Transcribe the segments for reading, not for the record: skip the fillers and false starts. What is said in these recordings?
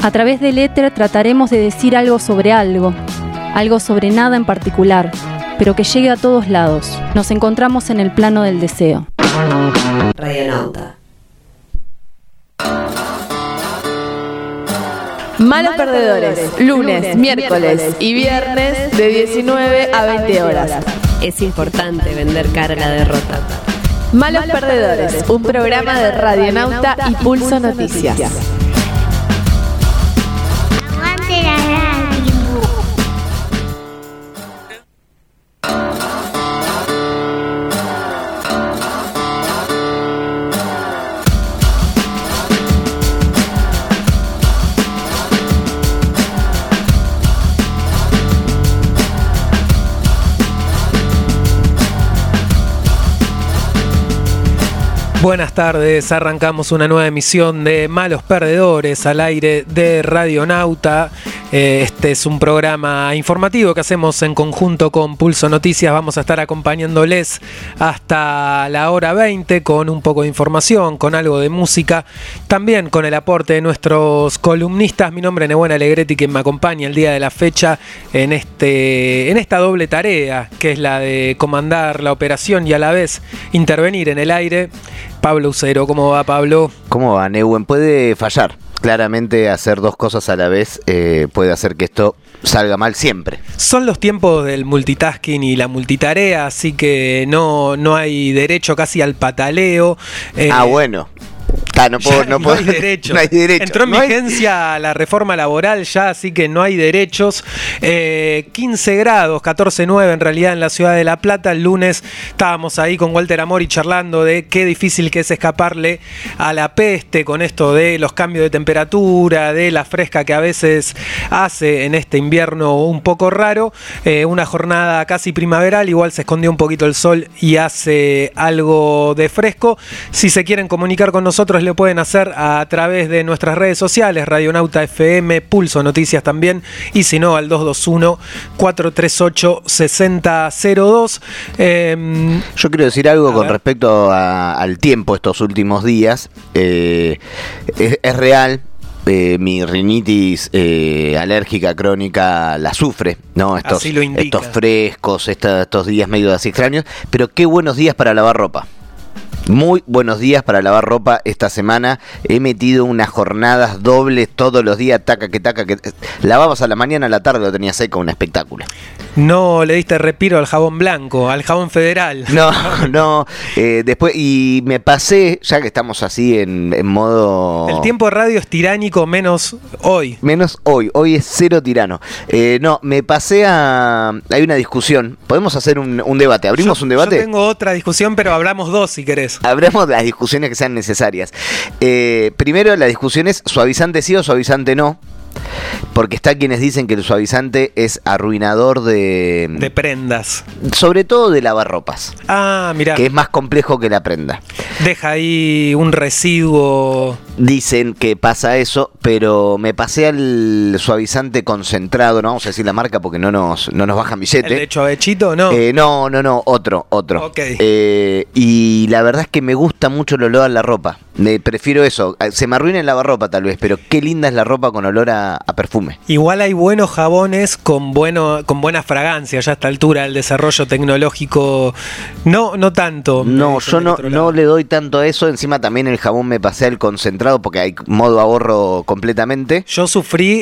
A través del éter trataremos de decir algo sobre nada en particular, pero que llegue a todos lados. Nos encontramos en el plano del deseo. Radionauta. Malos Perdedores, lunes, miércoles y viernes de 19 a 20 horas. Es importante vender cara a la derrota. Malos Perdedores, un programa de Radionauta y Pulso Noticias. Aguante la radio. Buenas tardes, arrancamos una nueva emisión de Malos Perdedores al aire de Radionauta. Este es un programa informativo que hacemos en conjunto con Pulso Noticias. Vamos a estar acompañándoles hasta la hora 20 con un poco de información, con algo de música, también con el aporte de nuestros columnistas. Mi nombre es Nebuena Alegretti, quien me acompaña el día de la fecha en esta doble tarea, que es la de comandar la operación y a la vez intervenir en el aire. Pablo Ucero, ¿cómo va, Pablo? ¿Cómo va, Neuen? Puede fallar. Claramente hacer dos cosas a la vez puede hacer que esto salga mal siempre. Son los tiempos del multitasking y la multitarea, así que no hay derecho casi al pataleo. Bueno. No hay derecho. No hay derecho. Entró en vigencia la reforma laboral ya, así que no hay derechos. 15 grados, 14,9 en realidad en la ciudad de La Plata. El lunes estábamos ahí con Walter Amori charlando de qué difícil que es escaparle a la peste con esto de los cambios de temperatura, de la fresca que a veces hace en este invierno un poco raro. Una jornada casi primaveral, igual se escondió un poquito el sol y hace algo de fresco. Si se quieren comunicar con nosotros, lo pueden hacer a través de nuestras redes sociales, Radionauta FM, Pulso Noticias también, y si no, al 221-438-6002. Yo quiero decir algo con respecto al tiempo estos últimos días. Es real. Mi rinitis alérgica crónica la sufre, ¿no? Estos frescos, estos días medio así extraños, pero qué buenos días para lavar ropa. Muy buenos días para lavar ropa esta semana. He metido unas jornadas dobles todos los días, taca que lavabas a la mañana, a la tarde lo tenía seco, un espectáculo. No le diste respiro al jabón blanco, al jabón federal. No. Después, y me pasé, ya que estamos así en modo... El tiempo de radio es tiránico, menos hoy. Hoy es cero tirano. Me pasé a... Hay una discusión, podemos hacer un debate, ¿abrimos un debate? Yo tengo otra discusión, pero hablamos dos si querés. Hablemos de las discusiones que sean necesarias. Primero, la discusión es suavizante sí o suavizante no. Porque está quienes dicen que el suavizante es arruinador de prendas. Sobre todo de lavarropas. Mirá. Que es más complejo que la prenda. Deja ahí un residuo. Dicen que pasa eso, pero me pasé al suavizante concentrado, no vamos a decir la marca porque no nos bajan billete. ¿El de hecho avechito no? No, otro. Okay. Y la verdad es que me gusta mucho el olor a la ropa. Prefiero eso. Se me arruina el lavarropa tal vez, pero qué linda es la ropa con olor a perfume. Igual hay buenos jabones con buena fragancia ya a esta altura. El desarrollo tecnológico no tanto. No, yo no le doy tanto a eso. Encima también el jabón me pasé al concentrado porque hay modo ahorro completamente. Yo sufrí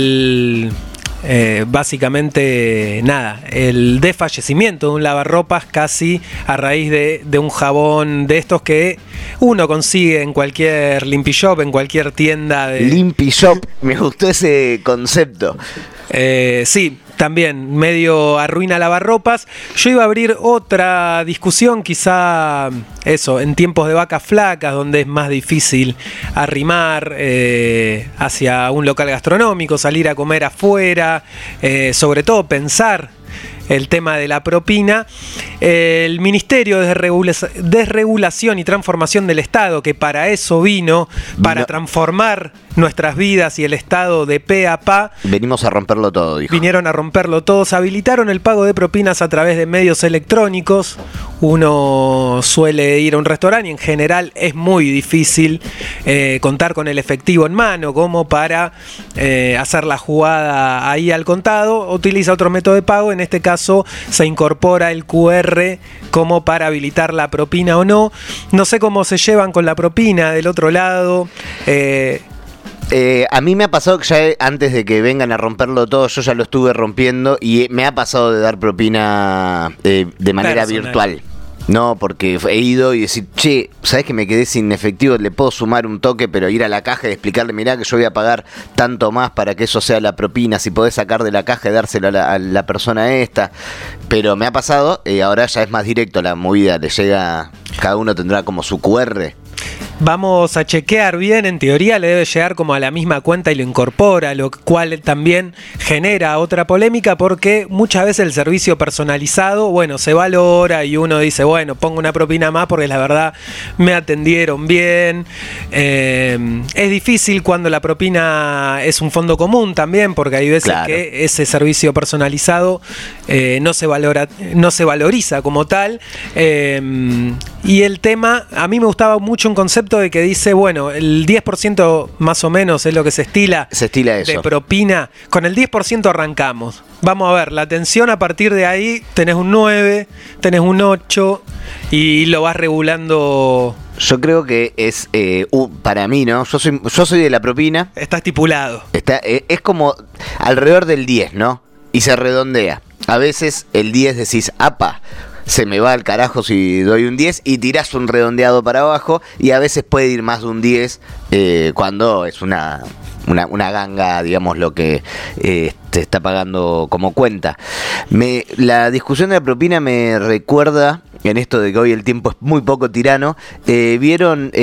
básicamente el desfallecimiento de un lavarropas casi a raíz de un jabón de estos que uno consigue en cualquier Limpy Shop, en cualquier tienda de... Limpy Shop, me gustó ese concepto. Sí, también medio arruina lavarropas. Yo iba a abrir otra discusión, quizá eso, en tiempos de vacas flacas, donde es más difícil arrimar hacia un local gastronómico, salir a comer afuera, sobre todo pensar el tema de la propina. El Ministerio de Desregulación y Transformación del Estado, que para eso vino, para transformar nuestras vidas y el Estado de pe a pa. Venimos a romperlo todo, dijo. Vinieron a romperlo todo. Habilitaron el pago de propinas a través de medios electrónicos. uno suele ir a un restaurante y en general es muy difícil contar con el efectivo en mano como para hacer la jugada ahí al contado. Utiliza otro método de pago, en este caso se incorpora el QR como para habilitar la propina o no. No sé cómo se llevan con la propina del otro lado. A mí me ha pasado que ya antes de que vengan a romperlo todo, yo ya lo estuve rompiendo y me ha pasado de dar propina de manera virtual. No, porque he ido y decir, che, ¿sabés que me quedé sin efectivo? Le puedo sumar un toque, pero ir a la caja y explicarle, mirá que yo voy a pagar tanto más para que eso sea la propina, si podés sacar de la caja y dárselo a la persona esta. Pero me ha pasado, ahora ya es más directo la movida, le llega, cada uno tendrá como su QR. Vamos a chequear bien, en teoría le debe llegar como a la misma cuenta y lo incorpora, lo cual también genera otra polémica porque muchas veces el servicio personalizado, bueno, se valora y uno dice, bueno, pongo una propina más porque la verdad me atendieron bien. Es difícil cuando la propina es un fondo común también, porque hay veces que ese servicio personalizado no se valoriza como tal. Y el tema, a mí me gustaba mucho un concepto de que dice, bueno, el 10% más o menos es lo que se estila eso. De propina. Con el 10% arrancamos. Vamos a ver, la atención a partir de ahí tenés un 9, tenés un 8 y lo vas regulando. Yo creo que es, para mí, ¿no? Yo soy de la propina. Está estipulado. Es como alrededor del 10, ¿no? Y se redondea. A veces el 10 decís, apa, se me va al carajo si doy un 10 y tirás un redondeado para abajo, y a veces puede ir más de un 10 cuando es una ganga, digamos, lo que te está pagando como cuenta. La discusión de la propina me recuerda, en esto de que hoy el tiempo es muy poco tirano, ¿vieron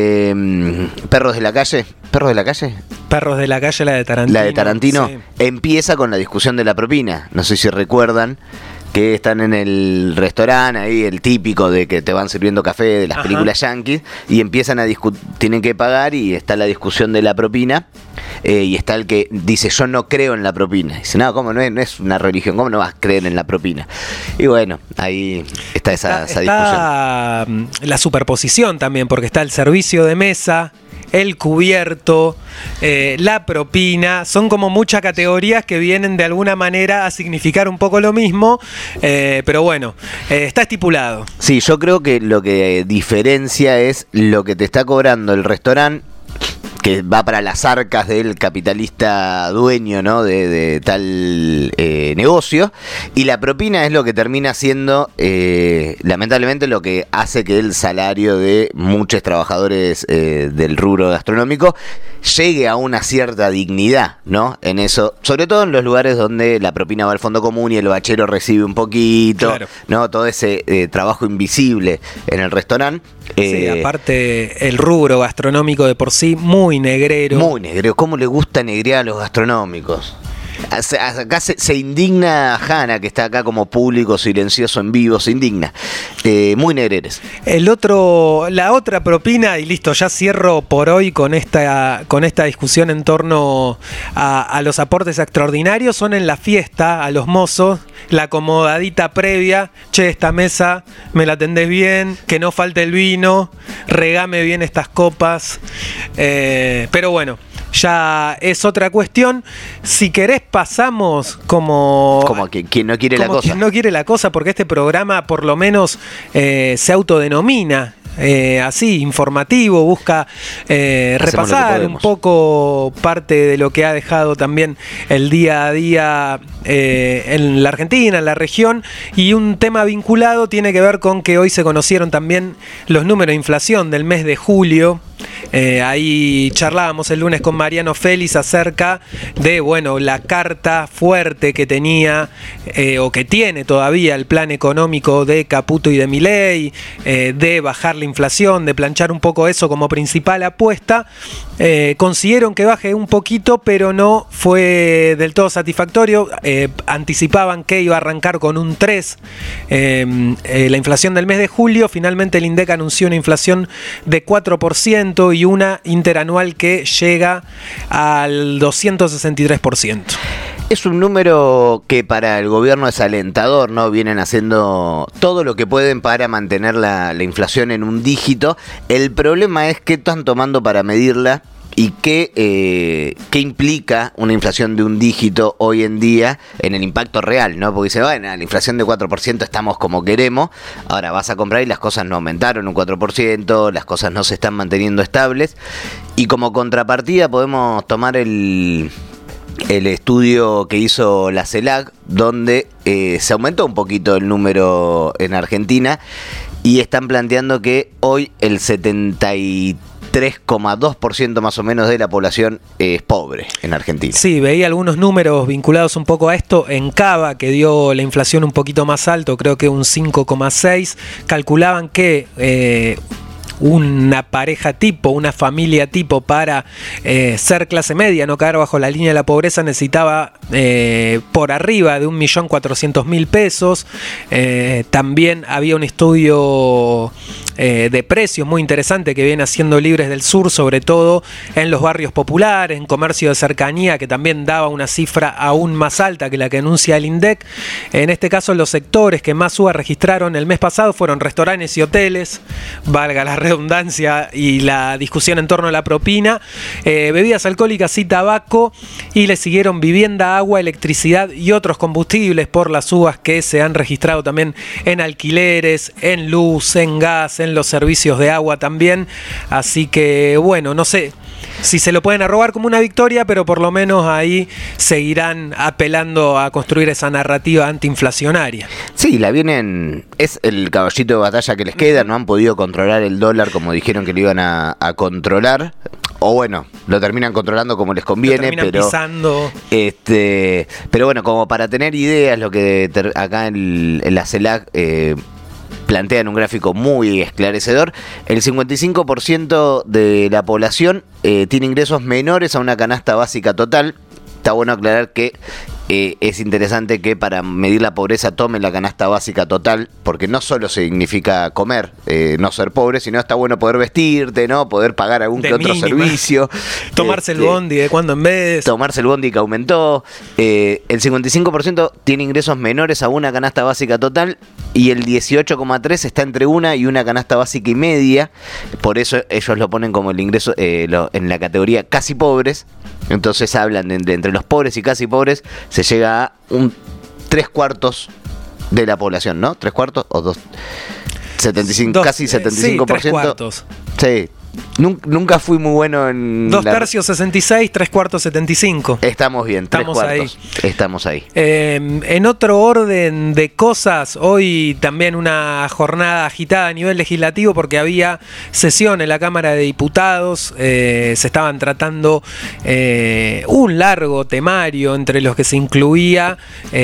Perros de la Calle? ¿Perros de la Calle? Perros de la Calle, la de Tarantino. La de Tarantino, sí. Empieza con la discusión de la propina. No sé si recuerdan que están en el restaurante, ahí el típico de que te van sirviendo café de las películas yankees, y empiezan a discutir, tienen que pagar, y está la discusión de la propina, y está el que dice, yo no creo en la propina. Dice, no, ¿cómo no es una religión? ¿Cómo no vas a creer en la propina? Y bueno, ahí está esa discusión. Está la superposición también, porque está el servicio de mesa, el cubierto, la propina, son como muchas categorías que vienen de alguna manera a significar un poco lo mismo, pero bueno, está estipulado. Sí, yo creo que lo que diferencia es lo que te está cobrando el restaurante, que va para las arcas del capitalista dueño, ¿no? de tal negocio, y la propina es lo que termina siendo, lamentablemente, lo que hace que el salario de muchos trabajadores del rubro gastronómico llegue a una cierta dignidad, ¿no? En eso, sobre todo en los lugares donde la propina va al fondo común y el bachero recibe un poquito, claro, ¿no? Todo ese trabajo invisible en el restaurante. Sí, aparte el rubro gastronómico de por sí muy negrero. Muy negrero. ¿Cómo le gusta negrear a los gastronómicos? Acá se indigna Hanna, que está acá como público silencioso en vivo, se indigna. Muy negreres. La otra propina, y listo, ya cierro por hoy con esta discusión en torno a los aportes extraordinarios, son en la fiesta a los mozos, la acomodadita previa, che, esta mesa me la atendés bien, que no falte el vino, regame bien estas copas, pero bueno, ya es otra cuestión. Si querés pasamos como quien no quiere la cosa. Quien no quiere la cosa, porque este programa por lo menos se autodenomina así, informativo, busca repasar un poco parte de lo que ha dejado también el día a día en la Argentina, en la región, y un tema vinculado tiene que ver con que hoy se conocieron también los números de inflación del mes de julio. Ahí charlábamos el lunes con Mariano Félix acerca de, bueno, la carta fuerte que tenía o que tiene todavía el plan económico de Caputo y de Milei, de bajar la inflación, de planchar un poco eso como principal apuesta. Consiguieron que baje un poquito, pero no fue del todo satisfactorio. Anticipaban que iba a arrancar con un 3 la inflación del mes de julio. Finalmente el INDEC anunció una inflación de 4% y una interanual que llega al 263%. Es un número que para el gobierno es alentador, ¿no? Vienen haciendo todo lo que pueden para mantener la inflación en un dígito. El problema es qué están tomando para medirla y qué implica una inflación de un dígito hoy en día en el impacto real, ¿no? Porque dice, bueno, la inflación de 4% estamos como queremos, ahora vas a comprar y las cosas no aumentaron un 4%, las cosas no se están manteniendo estables, y como contrapartida podemos tomar el estudio que hizo la CELAC, donde se aumentó un poquito el número en Argentina y están planteando que hoy el 73,2% más o menos de la población es pobre en Argentina. Sí, veía algunos números vinculados un poco a esto. En Cava, que dio la inflación un poquito más alto, creo que un 5,6%, calculaban que una pareja tipo, una familia tipo, para ser clase media, no caer bajo la línea de la pobreza, necesitaba por arriba de 1.400.000 pesos. También había un estudio de precios muy interesante que viene haciendo Libres del Sur, sobre todo en los barrios populares, en comercio de cercanía, que también daba una cifra aún más alta que la que anuncia el INDEC. En este caso, los sectores que más suba registraron el mes pasado fueron restaurantes y hoteles, valga la redundancia y la discusión en torno a la propina, bebidas alcohólicas y tabaco, y le siguieron vivienda, agua, electricidad y otros combustibles por las subas que se han registrado también en alquileres, en luz, en gas, en los servicios de agua también. Así que bueno, no sé si se lo pueden arrogar como una victoria, pero por lo menos ahí seguirán apelando a construir esa narrativa antiinflacionaria. Sí, es el caballito de batalla que les queda, no han podido controlar el dólar como dijeron que lo iban a controlar, o bueno, lo terminan controlando como les conviene, pero pisando. Pero bueno, como para tener ideas, lo que acá en la CELAC plantean un gráfico muy esclarecedor. El 55% de la población tiene ingresos menores a una canasta básica total. Está bueno aclarar que es interesante que para medir la pobreza tomen la canasta básica total, porque no solo significa comer, no ser pobre, sino está bueno poder vestirte, ¿no? Poder pagar algún que otro servicio. Tomarse el bondi de cuando en vez. Tomarse el bondi que aumentó. El 55% tiene ingresos menores a una canasta básica total y el 18,3% está entre una y una canasta básica y media. Por eso ellos lo ponen como el ingreso en la categoría casi pobres. Entonces hablan de entre los pobres y casi pobres se llega a un 3/4 de la población, ¿no? 3/4 o 75, casi 75%. Sí, 3/4. Sí. Nunca fui muy bueno en... 2/3 66, 3/4 75. Estamos bien, 3/4. Estamos ahí. En otro orden de cosas, hoy también una jornada agitada a nivel legislativo porque había sesión en la Cámara de Diputados. Se estaban tratando un largo temario entre los que se incluía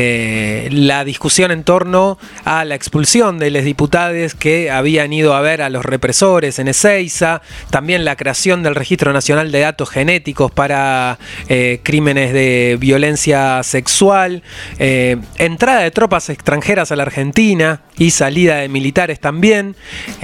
la discusión en torno a la expulsión de los diputados que habían ido a ver a los represores en Ezeiza. También la creación del Registro Nacional de Datos Genéticos para crímenes de violencia sexual, entrada de tropas extranjeras a la Argentina y salida de militares también,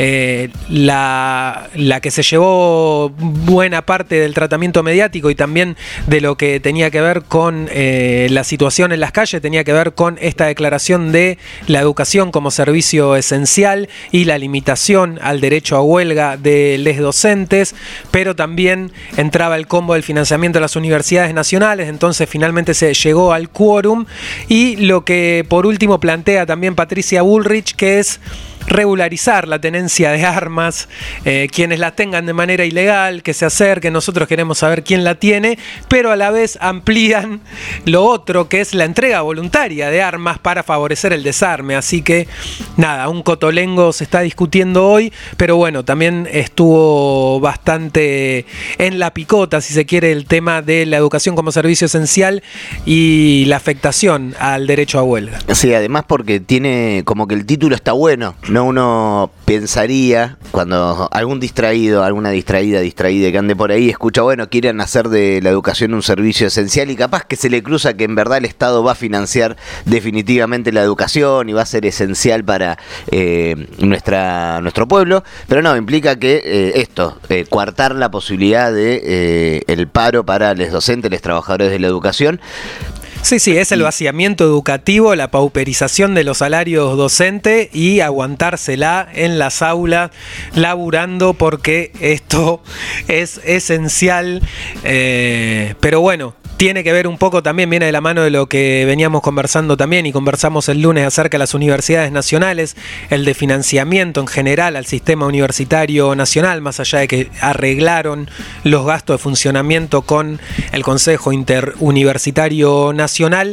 la que se llevó buena parte del tratamiento mediático y también de lo que tenía que ver con la situación en las calles, tenía que ver con esta declaración de la educación como servicio esencial y la limitación al derecho a huelga de les docentes, pero también entraba el combo del financiamiento de las universidades nacionales. Entonces finalmente se llegó al quórum, y lo que por último plantea también Patricia Bullrich, que es regularizar la tenencia de armas, quienes las tengan de manera ilegal, que se acerquen, nosotros queremos saber quién la tiene, pero a la vez amplían lo otro, que es la entrega voluntaria de armas para favorecer el desarme. Así que nada, un cotolengo se está discutiendo hoy, pero bueno, también estuvo bastante en la picota, si se quiere, el tema de la educación como servicio esencial y la afectación al derecho a huelga. Sí, además porque tiene como que el título está bueno, ¿no? Uno pensaría, cuando algún distraído, alguna distraída que ande por ahí, escucha, bueno, quieren hacer de la educación un servicio esencial, y capaz que se le cruza que en verdad el Estado va a financiar definitivamente la educación y va a ser esencial para nuestro pueblo, pero no, implica que coartar la posibilidad de el paro para los docentes, los trabajadores de la educación. Sí, es el vaciamiento educativo, la pauperización de los salarios docentes y aguantársela en las aulas laburando porque esto es esencial, pero bueno, tiene que ver un poco, también viene de la mano de lo que veníamos conversando también y conversamos el lunes acerca de las universidades nacionales, el de financiamiento en general al sistema universitario nacional, más allá de que arreglaron los gastos de funcionamiento con el Consejo Interuniversitario Nacional,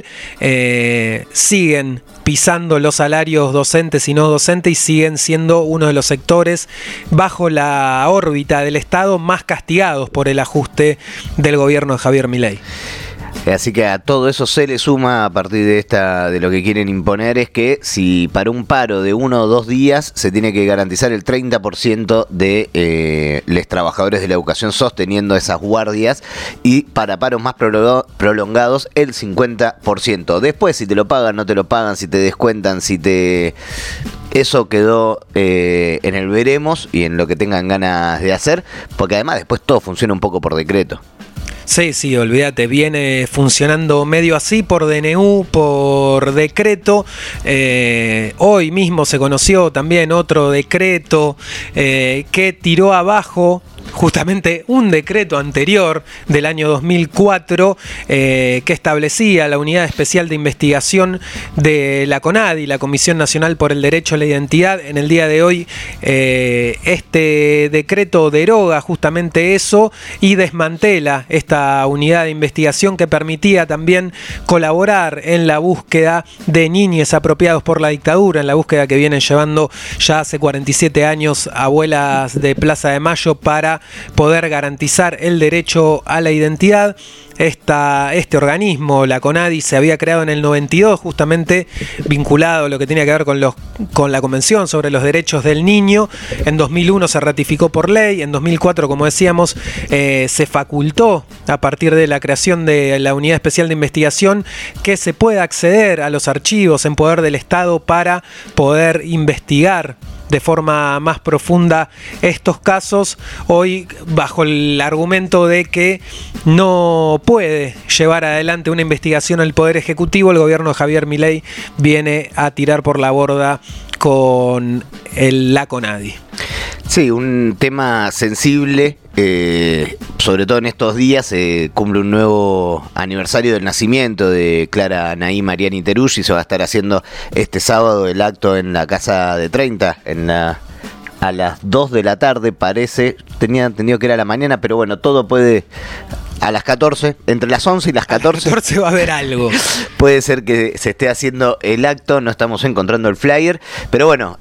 siguen pisando los salarios docentes y no docentes y siguen siendo uno de los sectores bajo la órbita del Estado más castigados por el ajuste del gobierno de Javier Milei. Así que a todo eso se le suma, a partir de lo que quieren imponer, es que si para un paro de 1 o 2 días se tiene que garantizar el 30% de los trabajadores de la educación sosteniendo esas guardias, y para paros más prolongados el 50%. Después, si te lo pagan, no te lo pagan, si te descuentan, eso quedó en el veremos y en lo que tengan ganas de hacer, porque además después todo funciona un poco por decreto. Sí, olvídate, viene funcionando medio así, por DNU, por decreto. Hoy mismo se conoció también otro decreto que tiró abajo justamente un decreto anterior del año 2004 que establecía la Unidad Especial de Investigación de la CONADI, la Comisión Nacional por el Derecho a la Identidad. En el día de hoy este decreto deroga justamente eso y desmantela esta unidad de investigación que permitía también colaborar en la búsqueda de niños apropiados por la dictadura, en la búsqueda que vienen llevando ya hace 47 años abuelas de Plaza de Mayo para poder garantizar el derecho a la identidad. Este organismo, la CONADI, se había creado en el 92, justamente vinculado a lo que tenía que ver con la Convención sobre los Derechos del Niño. En 2001 se ratificó por ley, en 2004, como decíamos, se facultó a partir de la creación de la Unidad Especial de Investigación que se pueda acceder a los archivos en poder del Estado para poder investigar de forma más profunda estos casos, hoy bajo el argumento de que no puede llevar adelante una investigación el Poder Ejecutivo. El gobierno de Javier Milei viene a tirar por la borda con la CONADI. Sí, un tema sensible, sobre todo en estos días se cumple un nuevo aniversario del nacimiento de Clara Naí Mariani Teruggi. Se va a estar haciendo este sábado el acto en la Casa de 30, a las 2 de la tarde parece. Tenía entendido que era la mañana, pero bueno, todo puede... A las 14, entre las 11 y las 14. A las 14 va a haber algo. Puede ser que se esté haciendo el acto, no estamos encontrando el flyer, pero bueno,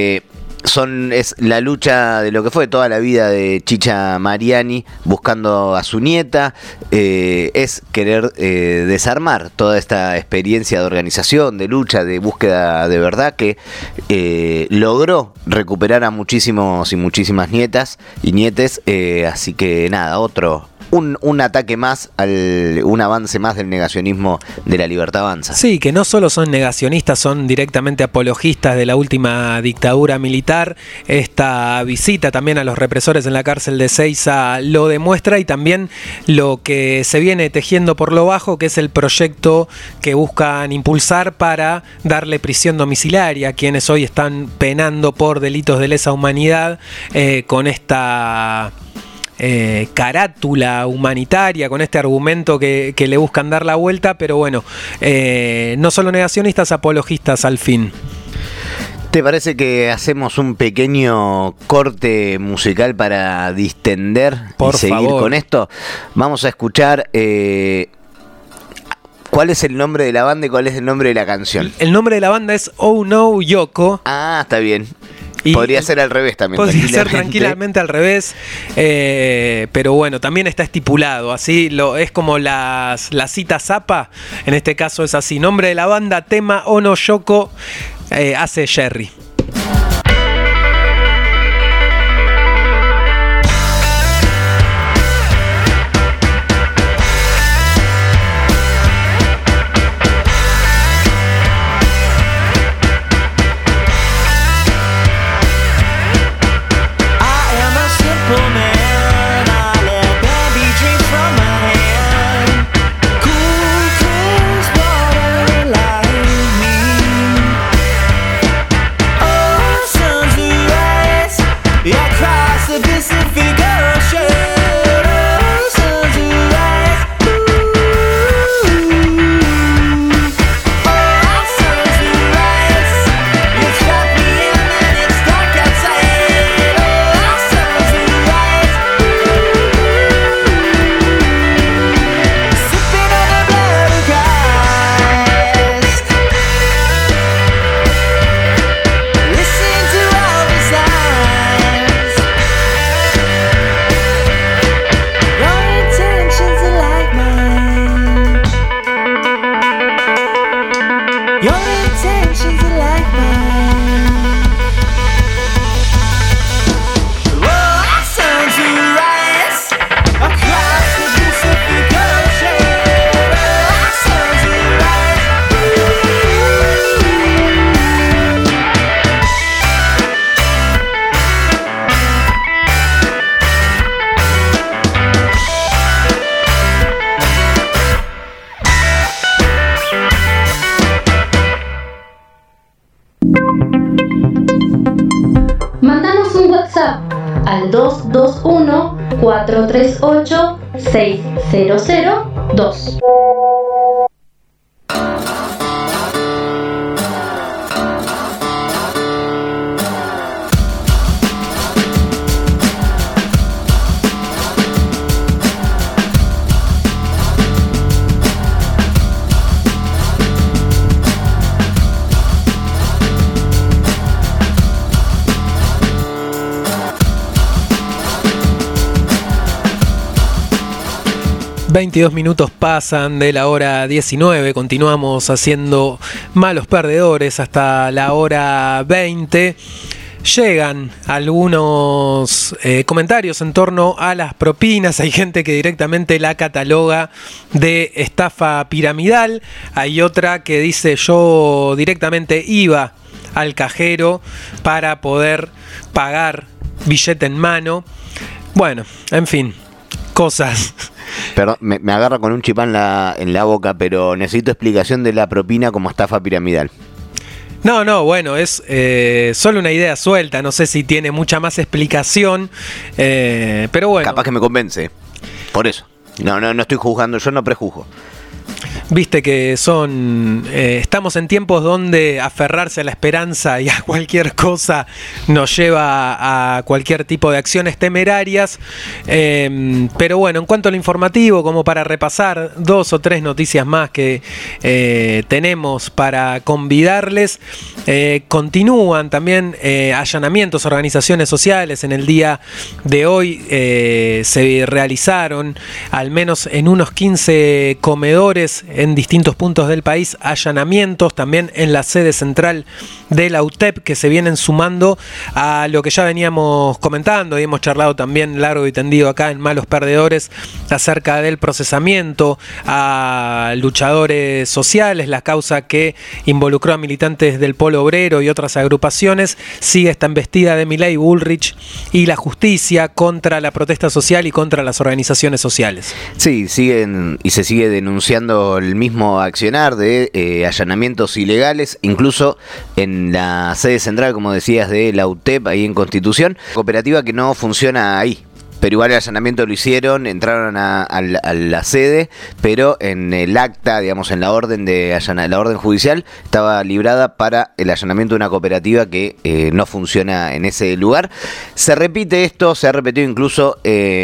es la lucha de lo que fue toda la vida de Chicha Mariani buscando a su nieta, es querer desarmar toda esta experiencia de organización, de lucha, de búsqueda de verdad que logró recuperar a muchísimos y muchísimas nietas y nietes, así que nada, un ataque más, un avance más del negacionismo de la Libertad Avanza. Sí, que no solo son negacionistas, son directamente apologistas de la última dictadura militar. Esta visita también a los represores en la cárcel de Seiza lo demuestra, y también lo que se viene tejiendo por lo bajo, que es el proyecto que buscan impulsar para darle prisión domiciliaria a quienes hoy están penando por delitos de lesa humanidad, con esta... carátula humanitaria, con este argumento que le buscan dar la vuelta, pero bueno, no solo negacionistas, apologistas al fin. ¿Te parece que hacemos un pequeño corte musical para distender por y seguir favor con esto? Vamos a escuchar ¿cuál es el nombre de la banda y cuál es el nombre de la canción? El nombre de la banda es Oh No Yoko. Ah, está bien. Y podría ser al revés también. Podría ser tranquilamente al revés, pero bueno, también está estipulado, así es como la cita Zappa, en este caso es así: nombre de la banda, tema Oh No Yoko, hace Jerry. Cool kids the Pacific Ocean. Mandanos un WhatsApp al 221-438-6002. ...22 minutos pasan de la hora 19... ...continuamos haciendo Malos Perdedores... ...hasta la hora 20... Llegan algunos comentarios en torno a las propinas. Hay gente que directamente la cataloga de estafa piramidal. Hay otra que dice: yo directamente iba al cajero para poder pagar billete en mano. Bueno, en fin, cosas. Perdón, me agarra con un chipán en la boca, pero necesito explicación de la propina como estafa piramidal. No, bueno, es solo una idea suelta, no sé si tiene mucha más explicación, pero bueno. Capaz que me convence, por eso. No estoy juzgando, yo no prejuzgo. Viste que estamos en tiempos donde aferrarse a la esperanza y a cualquier cosa nos lleva a cualquier tipo de acciones temerarias, pero bueno, en cuanto al informativo, como para repasar 2 o 3 noticias más que tenemos para convidarles, continúan también allanamientos a organizaciones sociales. En el día de hoy se realizaron al menos en unos 15 comedores en distintos puntos del país allanamientos, también en la sede central de la UTEP, que se vienen sumando a lo que ya veníamos comentando y hemos charlado también largo y tendido acá en Malos Perdedores acerca del procesamiento a luchadores sociales. La causa que involucró a militantes del Polo Obrero y otras agrupaciones sigue esta embestida de Milei, Bullrich y la justicia contra la protesta social y contra las organizaciones sociales. Sí, siguen y se sigue denunciando el mismo accionar de allanamientos ilegales, incluso en la sede central, como decías, de la UTEP, ahí en Constitución, cooperativa que no funciona ahí. Pero igual el allanamiento lo hicieron, entraron a la sede, pero en el acta, digamos, en la orden la orden judicial, estaba librada para el allanamiento de una cooperativa que no funciona en ese lugar. Se repite esto, se ha repetido incluso.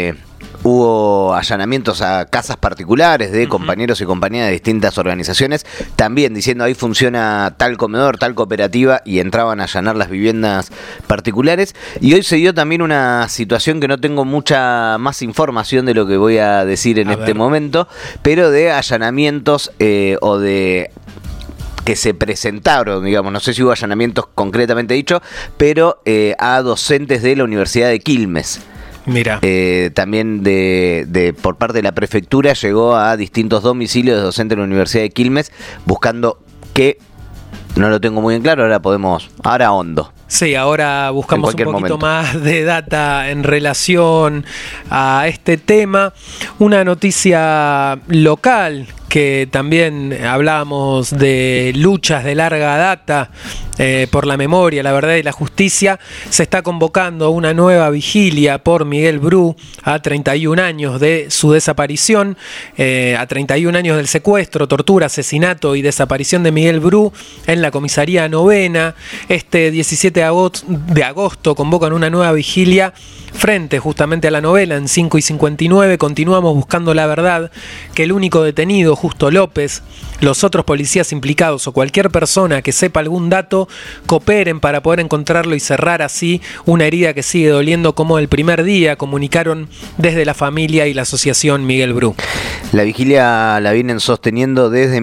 Hubo allanamientos a casas particulares de compañeros y compañeras de distintas organizaciones, también diciendo ahí funciona tal comedor, tal cooperativa, y entraban a allanar las viviendas particulares. Y hoy se dio también una situación que no tengo mucha más información de lo que voy a decir en este momento, pero de allanamientos o de que se presentaron, digamos, no sé si hubo allanamientos concretamente dicho, pero a docentes de la Universidad de Quilmes. Mira. También por parte de la prefectura llegó a distintos domicilios de docentes de la Universidad de Quilmes buscando que, no lo tengo muy en claro, ahora hondo. Sí, ahora buscamos un poquito más de data en relación a este tema. Una noticia local que también hablábamos de luchas de larga data por la memoria, la verdad y la justicia, se está convocando una nueva vigilia por Miguel Bru a 31 años de su desaparición, a 31 años del secuestro, tortura, asesinato y desaparición de Miguel Bru en la comisaría novena. Este 17 de agosto convocan una nueva vigilia frente justamente a la novela en 5 y 59. Continuamos buscando la verdad, que el único detenido, Justo López, los otros policías implicados o cualquier persona que sepa algún dato cooperen para poder encontrarlo y cerrar así una herida que sigue doliendo como el primer día, comunicaron desde la familia y la asociación Miguel Bru. La vigilia la vienen sosteniendo desde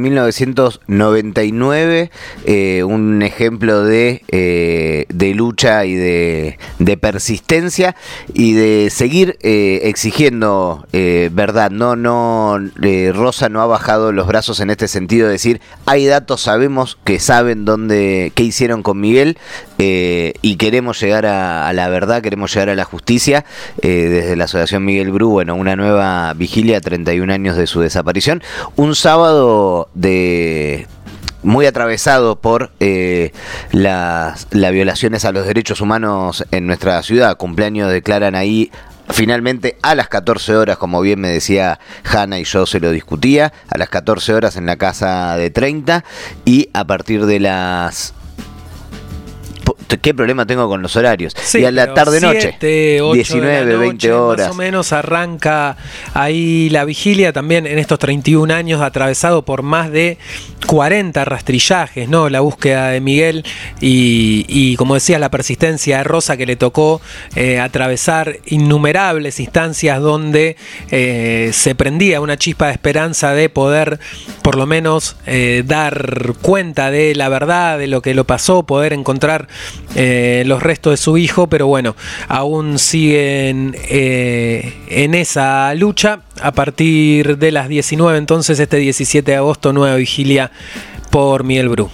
1999, un ejemplo de lucha y de persistencia y de seguir exigiendo verdad. Rosa no ha bajado los brazos en este sentido de decir, hay datos, sabemos que saben qué hicieron con Miguel, y queremos llegar a la verdad, queremos llegar a la justicia. Desde la asociación Miguel Bru, bueno, una nueva vigilia, 31 años de su desaparición, un sábado muy atravesado por las violaciones a los derechos humanos en nuestra ciudad. Cumpleaños declaran ahí finalmente a las 14 horas, como bien me decía Hanna y yo se lo discutía, a las 14 horas en la casa de 30, y a partir de las... ¿Qué problema tengo con los horarios? Sí, y a la tarde-noche, 19, 20 horas. Más o menos arranca ahí la vigilia, también en estos 31 años atravesado por más de 40 rastrillajes, ¿no? La búsqueda de Miguel y como decías, la persistencia de Rosa, que le tocó atravesar innumerables instancias donde se prendía una chispa de esperanza de poder por lo menos dar cuenta de la verdad, de lo que lo pasó, poder encontrar los restos de su hijo, pero bueno, aún siguen en esa lucha. A partir de las 19, entonces, este 17 de agosto, nueva vigilia por Miguel Bru.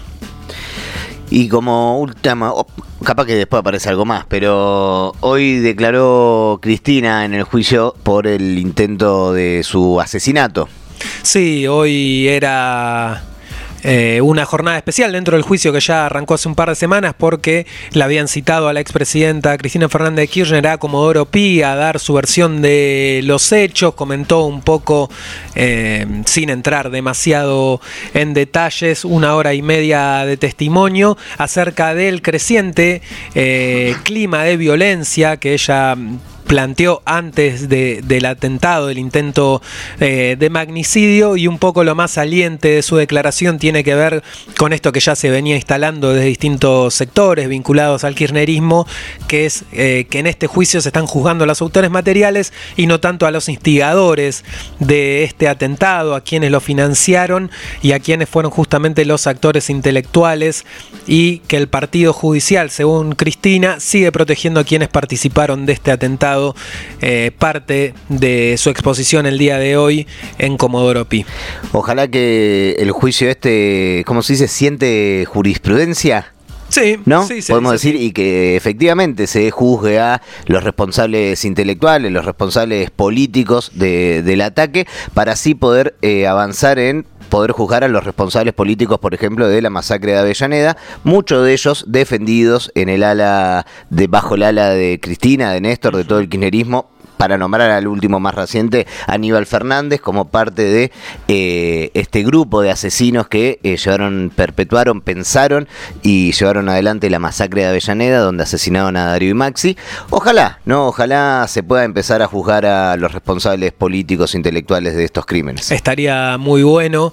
Y como última, capaz que después aparece algo más, pero hoy declaró Cristina en el juicio por el intento de su asesinato. Sí, hoy era una jornada especial dentro del juicio que ya arrancó hace un par de semanas, porque la habían citado a la expresidenta Cristina Fernández de Kirchner a Comodoro Pi a dar su versión de los hechos. Comentó un poco, sin entrar demasiado en detalles, 1 hora y media de testimonio acerca del creciente clima de violencia que ella planteó antes del atentado, del intento de magnicidio, y un poco lo más saliente de su declaración tiene que ver con esto que ya se venía instalando desde distintos sectores vinculados al kirchnerismo, que es que en este juicio se están juzgando a los autores materiales y no tanto a los instigadores de este atentado, a quienes lo financiaron y a quienes fueron justamente los actores intelectuales, y que el partido judicial, según Cristina, sigue protegiendo a quienes participaron de este atentado. Parte de su exposición el día de hoy en Comodoro Pi. Ojalá que el juicio ¿cómo se dice? ¿Siente jurisprudencia? Sí, ¿no? Sí, podemos decir, y que efectivamente se juzgue a los responsables intelectuales, los responsables políticos del ataque, para así poder avanzar en poder juzgar a los responsables políticos, por ejemplo, de la masacre de Avellaneda, muchos de ellos defendidos en bajo el ala de Cristina, de Néstor, de todo el kirchnerismo, para nombrar al último más reciente, Aníbal Fernández, como parte de este grupo de asesinos que perpetuaron, pensaron y llevaron adelante la masacre de Avellaneda, donde asesinaron a Darío y Maxi. Ojalá se pueda empezar a juzgar a los responsables políticos e intelectuales de estos crímenes. Estaría muy bueno.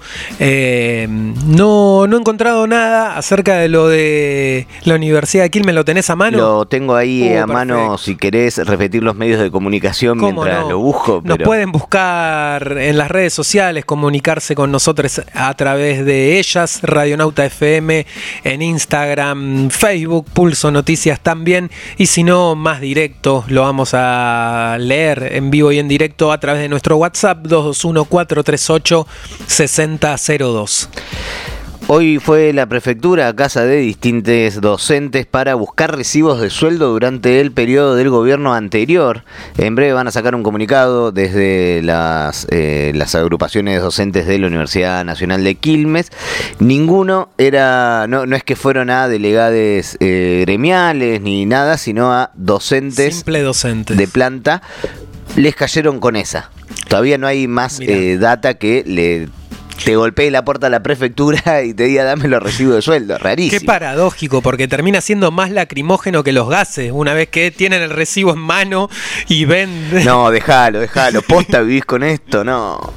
No he encontrado nada acerca de lo de la Universidad de Quilmes. ¿Lo tenés a mano? Lo tengo ahí a perfecto. mano, si querés repetir los medios de comunicación mientras lo busco. Nos pueden buscar en las redes sociales, comunicarse con nosotros a través de ellas, Radionauta FM, en Instagram, Facebook, Pulso Noticias también, y si no, más directo, lo vamos a leer en vivo y en directo a través de nuestro WhatsApp 221-438-6002. Hoy fue la prefectura a casa de distintos docentes para buscar recibos de sueldo durante el periodo del gobierno anterior. En breve van a sacar un comunicado desde las agrupaciones docentes de la Universidad Nacional de Quilmes. Ninguno era, no es que fueron a delegades gremiales ni nada, sino a docentes, simple docentes de planta. Les cayeron con esa. Todavía no hay más data que te golpee la puerta a la prefectura y te diga dame los recibos de sueldo. Rarísimo. Qué paradójico, porque termina siendo más lacrimógeno que los gases, una vez que tienen el recibo en mano y ven... No, déjalo. Posta, vivís con esto, no.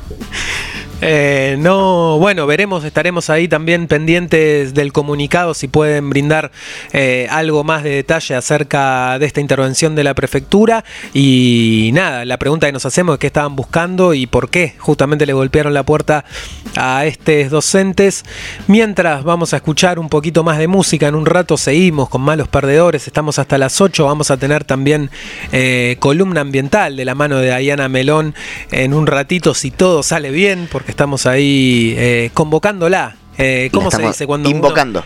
No, bueno, veremos, estaremos ahí también pendientes del comunicado, si pueden brindar algo más de detalle acerca de esta intervención de la prefectura. Y nada, la pregunta que nos hacemos es qué estaban buscando y por qué justamente le golpearon la puerta a estos docentes. Mientras vamos a escuchar un poquito más de música, en un rato seguimos con Malos Perdedores, estamos hasta las 8, vamos a tener también columna ambiental de la mano de Diana Melón en un ratito, si todo sale bien, porque estamos ahí convocándola. ¿Cómo se dice? Cuando invocando.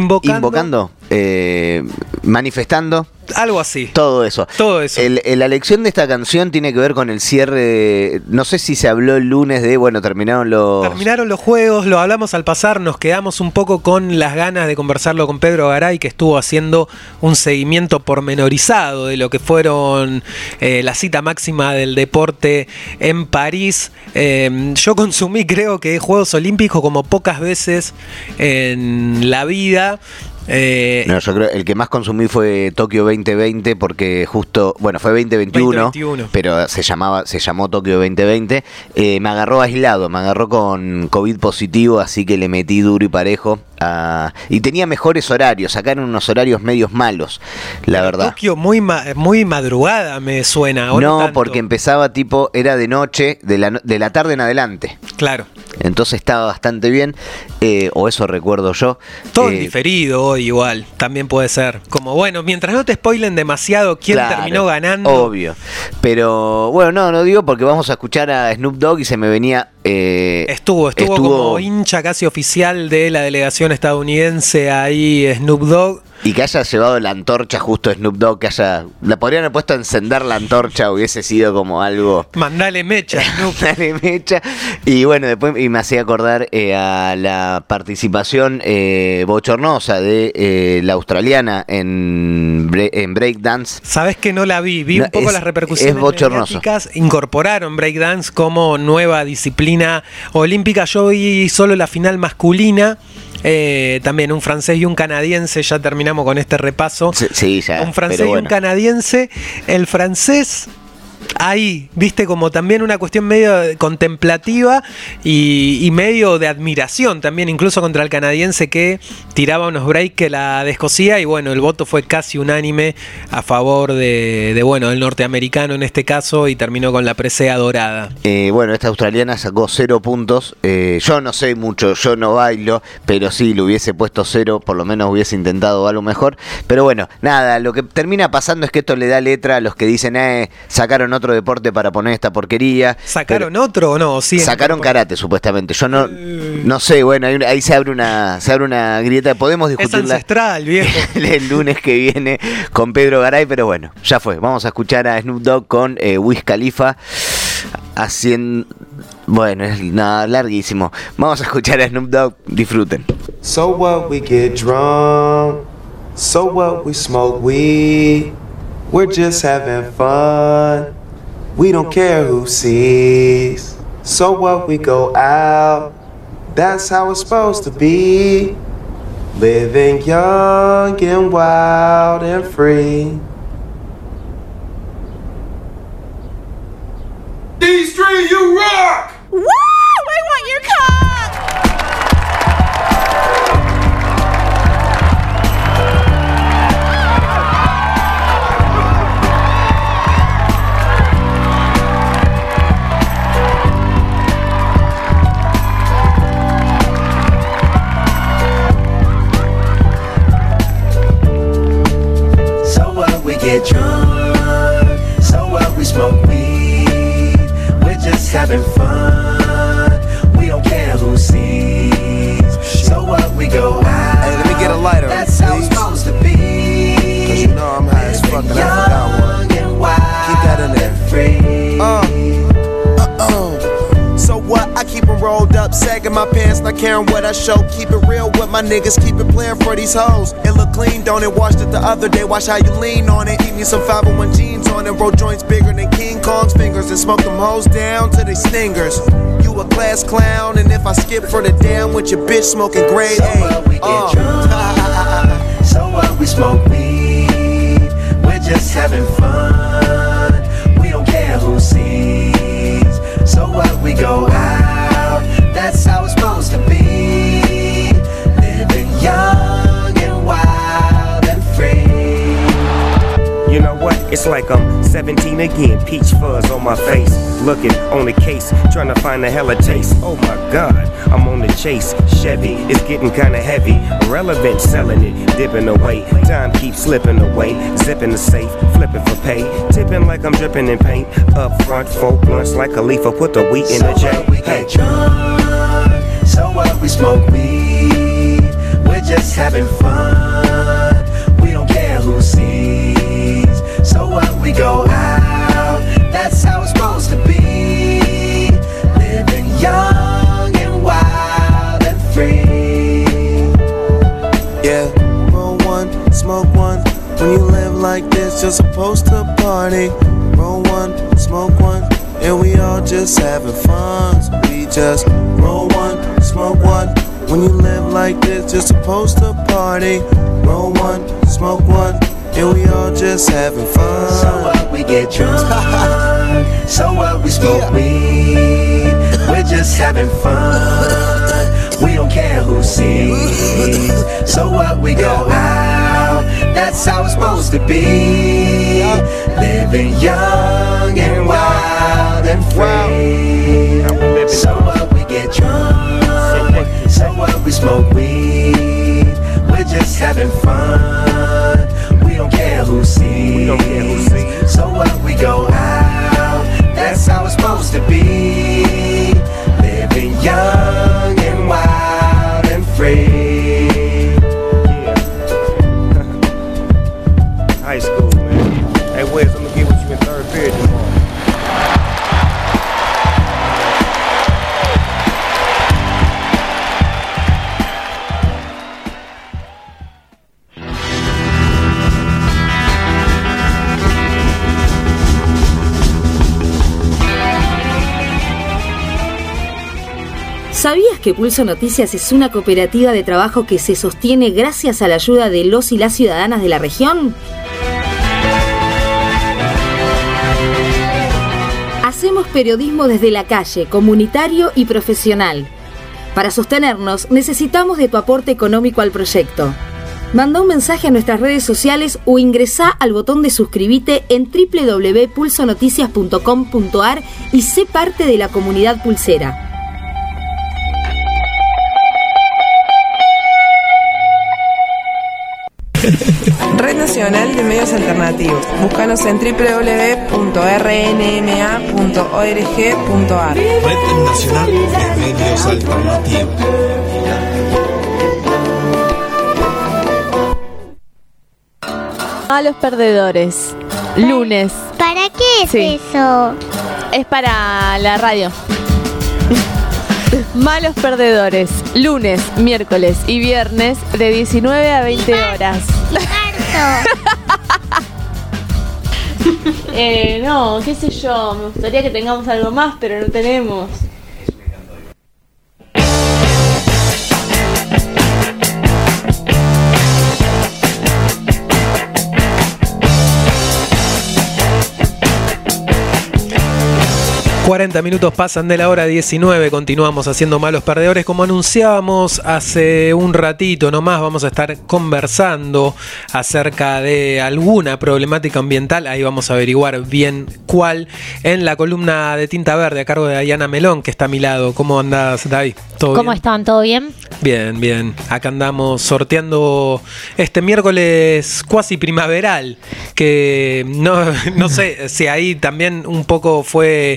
Manifestando. Algo así. Todo eso. La elección de esta canción tiene que ver con el cierre. No sé si se habló el lunes de, bueno, terminaron los juegos, lo hablamos al pasar, nos quedamos un poco con las ganas de conversarlo con Pedro Garay, que estuvo haciendo un seguimiento pormenorizado de lo que fueron la cita máxima del deporte en París. Yo consumí, creo que Juegos Olímpicos como pocas veces en la vida. No, yo creo el que más consumí fue Tokio 2020, porque justo, bueno, fue 2021, pero se llamó Tokio 2020. Me agarró aislado, me agarró con COVID positivo, así que le metí duro y parejo. Y tenía mejores horarios, sacaron unos horarios medios malos, la verdad. Tokio muy madrugada me suena. No, porque empezaba era de noche, de la tarde en adelante. Claro. Entonces estaba bastante bien, o eso recuerdo yo. Todo en diferido hoy igual, también puede ser. Como bueno, mientras no te spoilen demasiado quién terminó ganando. Obvio. Pero bueno, no digo porque vamos a escuchar a Snoop Dogg y se me venía... Estuvo como hincha casi oficial de la delegación estadounidense ahí Snoop Dogg. Y que haya llevado la antorcha justo Snoop Dogg, la podrían haber puesto a encender la antorcha, hubiese sido como algo... Mandale mecha, Snoop. Mandale mecha. Y bueno, después me hacía acordar a la participación bochornosa de la australiana en breakdance. Sabés que no la vi un poco las repercusiones mediáticas. Incorporaron breakdance como nueva disciplina olímpica. Yo vi solo la final masculina. También un francés y un canadiense, ya terminamos con este repaso. Sí, ya. Un francés y un canadiense. El francés, ahí, viste, como también una cuestión medio contemplativa y medio de admiración también, incluso contra el canadiense que tiraba unos breaks que la descosía. Y bueno, el voto fue casi unánime a favor del norteamericano en este caso, y terminó con la presea dorada. Bueno, esta australiana sacó 0 puntos. Yo no sé mucho, yo no bailo, pero sí, le hubiese puesto 0, por lo menos hubiese intentado algo mejor. Pero bueno, nada, lo que termina pasando es que esto le da letra a los que dicen, sacaron otro deporte para poner esta porquería. ¿Sacaron otro o no? Sí, sacaron karate, supuestamente. Yo no sé, bueno, ahí se abre una grieta. Podemos discutirla. Es ancestral, viejo. el lunes que viene con Pedro Garay, pero bueno, ya fue. Vamos a escuchar a Snoop Dogg con Wiz Khalifa haciendo... Bueno, es nada, larguísimo. Vamos a escuchar a Snoop Dogg. Disfruten. So what, we get drunk. So what, we smoke weed. We're just having fun. We don't care who sees. So what, we go out. That's how it's supposed to be. Living young and wild and free. D-Street, you rock! Woo! We want your cock! So what, we get drunk. So what, we smoke weed. We're just having fun. We don't care who sees. So what, we sagging my pants, not caring what I show. Keep it real with my niggas, keep it playing for these hoes. It look clean, don't it? Washed it the other day, watch how you lean on it. Eat me some 501 jeans on it, roll joints bigger than King Kong's fingers, and smoke them hoes down to they stingers. You a class clown, and if I skip for the day, I'm with your bitch smoking grade A. So what, we get drunk. So what, we smoke weed. We're just having fun. We don't care who sees. So what, we go out. That's how it's supposed to be. Living young and wild and free. You know what? It's like I'm 17 again, peach fuzz on my face. Looking on the case, trying to find a hella taste. Oh my God, I'm on the chase. Chevy, it's getting kinda heavy. Irrelevant, selling it, dipping away. Time keeps slipping away. Zipping the safe, flipping for pay. Tipping like I'm dripping in paint. Up front, 4 blunts like a leaf. Put the wheat in the J. So what, we get drunk. So what, we smoke weed. We're just having fun. We don't care who sees. So what, we go out. That's how it's supposed to be. Living young and wild and free. Yeah, roll one, smoke one. When you live like this, you're supposed to party. Roll one, smoke one, and we all just having fun. So we just roll one, smoke one. When you live like this, you're supposed to party. Roll one, smoke one, and we all just having fun. So what, we get drunk. So what, we smoke weed. We're just having fun. We don't care who sees. So what, we go out. That's how it's supposed to be. Living young and wild and free. So what, we get drunk. So what, we smoke weed. We're just having fun. We don't care who sees. So what, we go out. That's how it's supposed to be. Living young and wild and free. Yeah. High school, man. Hey, Wes, I'm gonna get with you in third period tomorrow. ¿Sabías que Pulso Noticias es una cooperativa de trabajo que se sostiene gracias a la ayuda de los y las ciudadanas de la región? Hacemos periodismo desde la calle, comunitario y profesional. Para sostenernos, necesitamos de tu aporte económico al proyecto. Manda un mensaje a nuestras redes sociales o ingresá al botón de suscribite en www.pulsonoticias.com.ar y sé parte de la comunidad pulsera. Red Nacional de Medios Alternativos. Búscanos en www.rnma.org.ar. Red Nacional de Medios Alternativos. A los perdedores. Lunes. ¿Para qué es eso? Es para la radio. Malos Perdedores, lunes, miércoles y viernes de 19 a 20 horas. No, qué sé yo, me gustaría que tengamos algo más, pero no tenemos. ...40 minutos pasan de la hora 19... ...continuamos haciendo Malos Perdedores... ...como anunciábamos hace un ratito nomás... ...vamos a estar conversando... ...acerca de alguna problemática ambiental... ...ahí vamos a averiguar bien cuál... ...en la columna de Tinta Verde... ...a cargo de Dayana Melón... ...que está a mi lado. ¿Cómo andás, David? ¿Cómo están? ¿Todo bien? Bien, bien. Acá andamos sorteando este miércoles cuasi primaveral, que no sé si ahí también un poco fue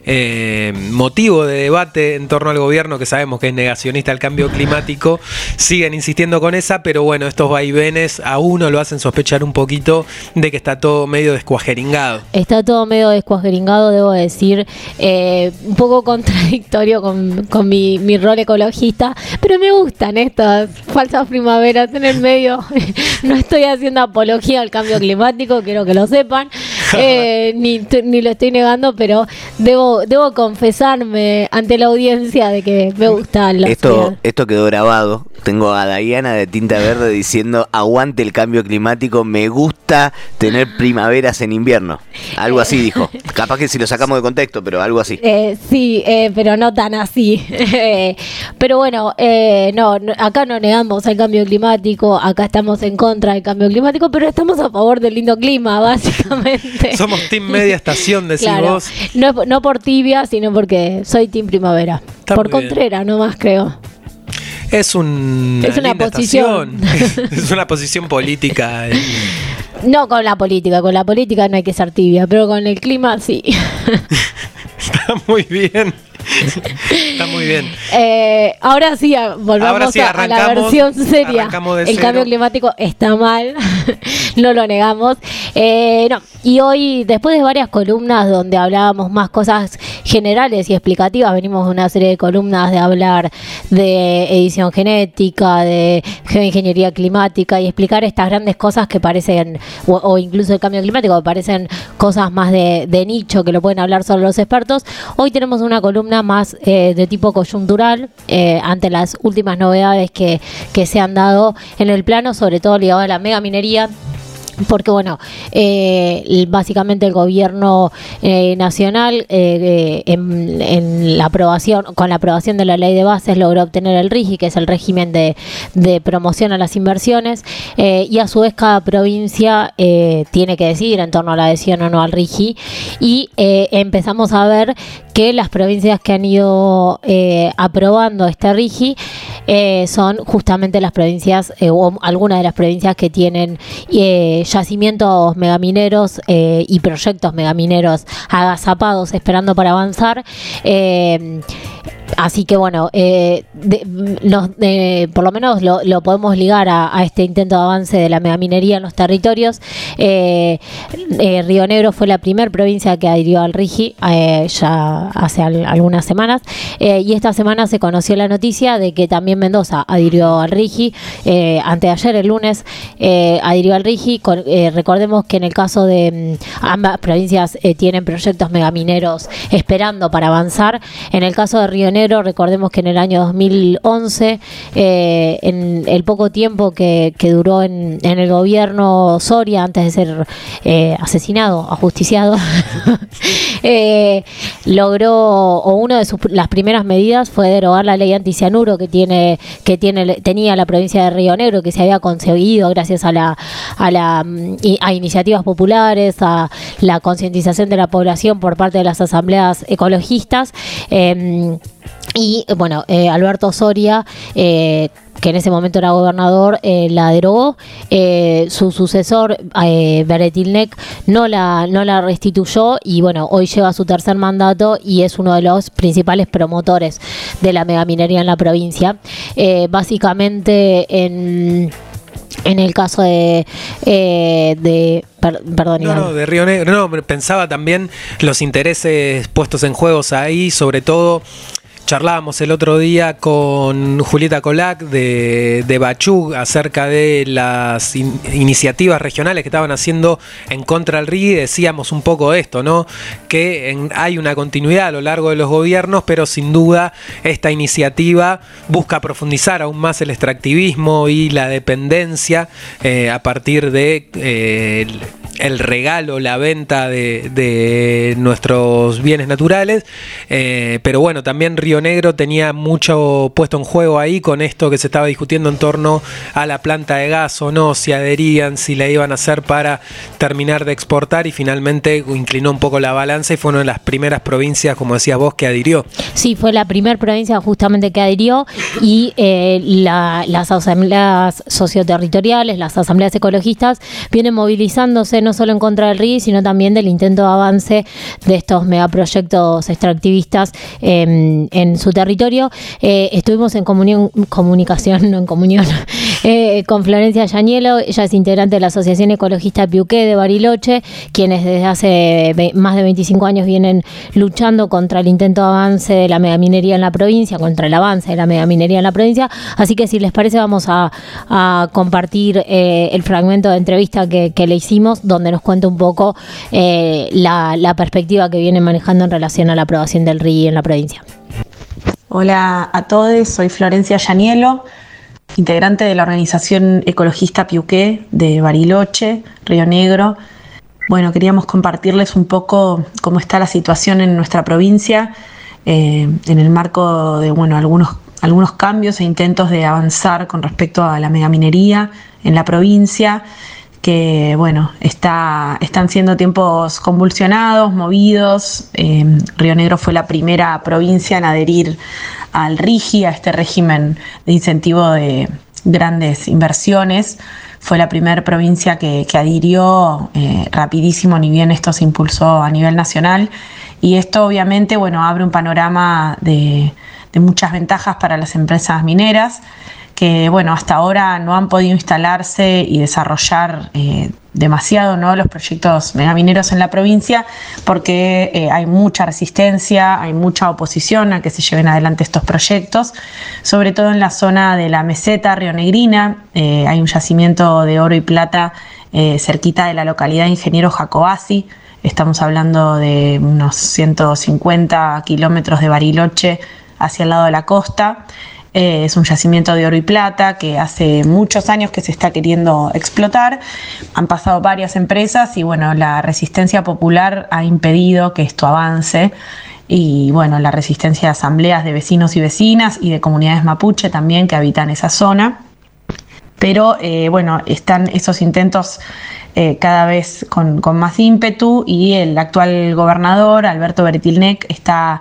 motivo de debate en torno al gobierno, que sabemos que es negacionista al cambio climático. Siguen insistiendo con esa, pero bueno, estos vaivenes a uno lo hacen sospechar un poquito de que está todo medio descuajeringado. Está todo medio descuajeringado, debo decir, un poco contradictorio con mi rol ecologista, pero me gustan estas falsas primaveras en el medio. No estoy haciendo apología al cambio climático, quiero que lo sepan, ni lo estoy negando, pero debo confesarme ante la audiencia de que me gustan las Esto quedó grabado. Tengo a Diana de Tinta Verde diciendo: aguante el cambio climático, me gusta tener primaveras en invierno. Algo así dijo. Capaz que si lo sacamos de contexto, pero algo así. Sí, pero no tan así. Pero bueno, no, acá no negamos el cambio climático, acá estamos en contra del cambio climático, pero estamos a favor del lindo clima, básicamente. Somos team media estación, decís claro, vos. No por tibia, sino porque soy team primavera. Está por Contrera, nomás creo. Es una posición. Es una posición política. No con la política no hay que ser tibia, pero con el clima sí. Está muy bien. Está muy bien. Ahora sí, volvamos a la versión seria. El cambio climático está mal, no lo negamos. Y hoy, después de varias columnas donde hablábamos más cosas generales y explicativas, venimos de una serie de columnas de hablar de edición genética, de geoingeniería climática y explicar estas grandes cosas que parecen, o incluso el cambio climático, que parecen cosas más de nicho, que lo pueden hablar solo los expertos. Hoy tenemos una columna más de tipo coyuntural ante las últimas novedades que se han dado en el plano, sobre todo ligado a la megaminería. Porque bueno, básicamente el gobierno nacional en la aprobación, con la aprobación de la ley de bases, logró obtener el RIGI, que es el régimen de promoción a las inversiones, y a su vez cada provincia tiene que decidir en torno a la adhesión o no al RIGI, y empezamos a ver que las provincias que han ido aprobando este RIGI son justamente las provincias o algunas de las provincias que tienen yacimientos megamineros y proyectos megamineros agazapados esperando para avanzar. Así que bueno, por lo menos lo podemos ligar a este intento de avance de la megaminería en los territorios. Río Negro fue la primera provincia que adhirió al RIGI ya hace algunas semanas, y esta semana se conoció la noticia de que también Mendoza adhirió al RIGI. Anteayer, el lunes, adhirió al RIGI. Recordemos que en el caso de ambas provincias tienen proyectos megamineros esperando para avanzar. En el caso de Río Negro, recordemos que en el año 2011, en el poco tiempo que duró en el gobierno Soria, antes de ser asesinado, ajusticiado, logró, o una de las primeras medidas fue derogar la ley anticianuro que tenía la provincia de Río Negro, que se había conseguido gracias a iniciativas populares, a la concientización de la población por parte de las asambleas ecologistas. Y bueno, Alberto Soria, que en ese momento era gobernador, la derogó. Su sucesor, Beretilnec, no la restituyó, y bueno, hoy lleva su tercer mandato y es uno de los principales promotores de la megaminería en la provincia. Básicamente en el caso de Río Negro, pensaba también los intereses puestos en juegos ahí, sobre todo. Charlábamos el otro día con Julieta Colac de Bachug acerca de las iniciativas regionales que estaban haciendo en contra del RIGI. Decíamos un poco esto, ¿no? Que hay una continuidad a lo largo de los gobiernos, pero sin duda esta iniciativa busca profundizar aún más el extractivismo y la dependencia a partir de el regalo, la venta de nuestros bienes naturales, pero bueno, también Río Negro tenía mucho puesto en juego ahí con esto que se estaba discutiendo en torno a la planta de gas o no, si adherían, si la iban a hacer para terminar de exportar, y finalmente inclinó un poco la balanza y fue una de las primeras provincias, como decías vos, que adhirió. Sí, fue la primera provincia justamente que adhirió, y las asambleas socioterritoriales, las asambleas ecologistas vienen movilizándose no solo en contra del RI, sino también del intento de avance de estos megaproyectos extractivistas en su territorio. Estuvimos en comunicación con Florencia Yanielo. Ella es integrante de la Asociación Ecologista Piuqué de Bariloche, quienes desde hace más de 25 años vienen luchando contra el intento de avance de la megaminería en la provincia, contra el avance de la megaminería en la provincia. Así que si les parece vamos a compartir el fragmento de entrevista que le hicimos, donde nos cuenta un poco la perspectiva que viene manejando en relación a la aprobación del RI en la provincia. Hola a todos, soy Florencia Yanielo, integrante de la organización ecologista Piuqué de Bariloche, Río Negro. Bueno, queríamos compartirles un poco cómo está la situación en nuestra provincia, en el marco de algunos cambios e intentos de avanzar con respecto a la megaminería en la provincia, que están siendo tiempos convulsionados, movidos. Río Negro fue la primera provincia en adherir al RIGI, a este régimen de incentivo de grandes inversiones. Fue la primera provincia que adhirió rapidísimo, ni bien esto se impulsó a nivel nacional. Y esto obviamente abre un panorama de muchas ventajas para las empresas mineras, que hasta ahora no han podido instalarse y desarrollar demasiado, ¿no?, los proyectos megamineros en la provincia, porque hay mucha resistencia, hay mucha oposición a que se lleven adelante estos proyectos, sobre todo en la zona de la meseta rionegrina. Hay un yacimiento de oro y plata cerquita de la localidad de Ingeniero Jacobasi. Estamos hablando de unos 150 kilómetros de Bariloche hacia el lado de la costa. Es un yacimiento de oro y plata que hace muchos años que se está queriendo explotar. Han pasado varias empresas y la resistencia popular ha impedido que esto avance. Y la resistencia de asambleas de vecinos y vecinas y de comunidades mapuche también que habitan esa zona. Pero están esos intentos cada vez con más ímpetu, y el actual gobernador, Alberto Beretilnec, está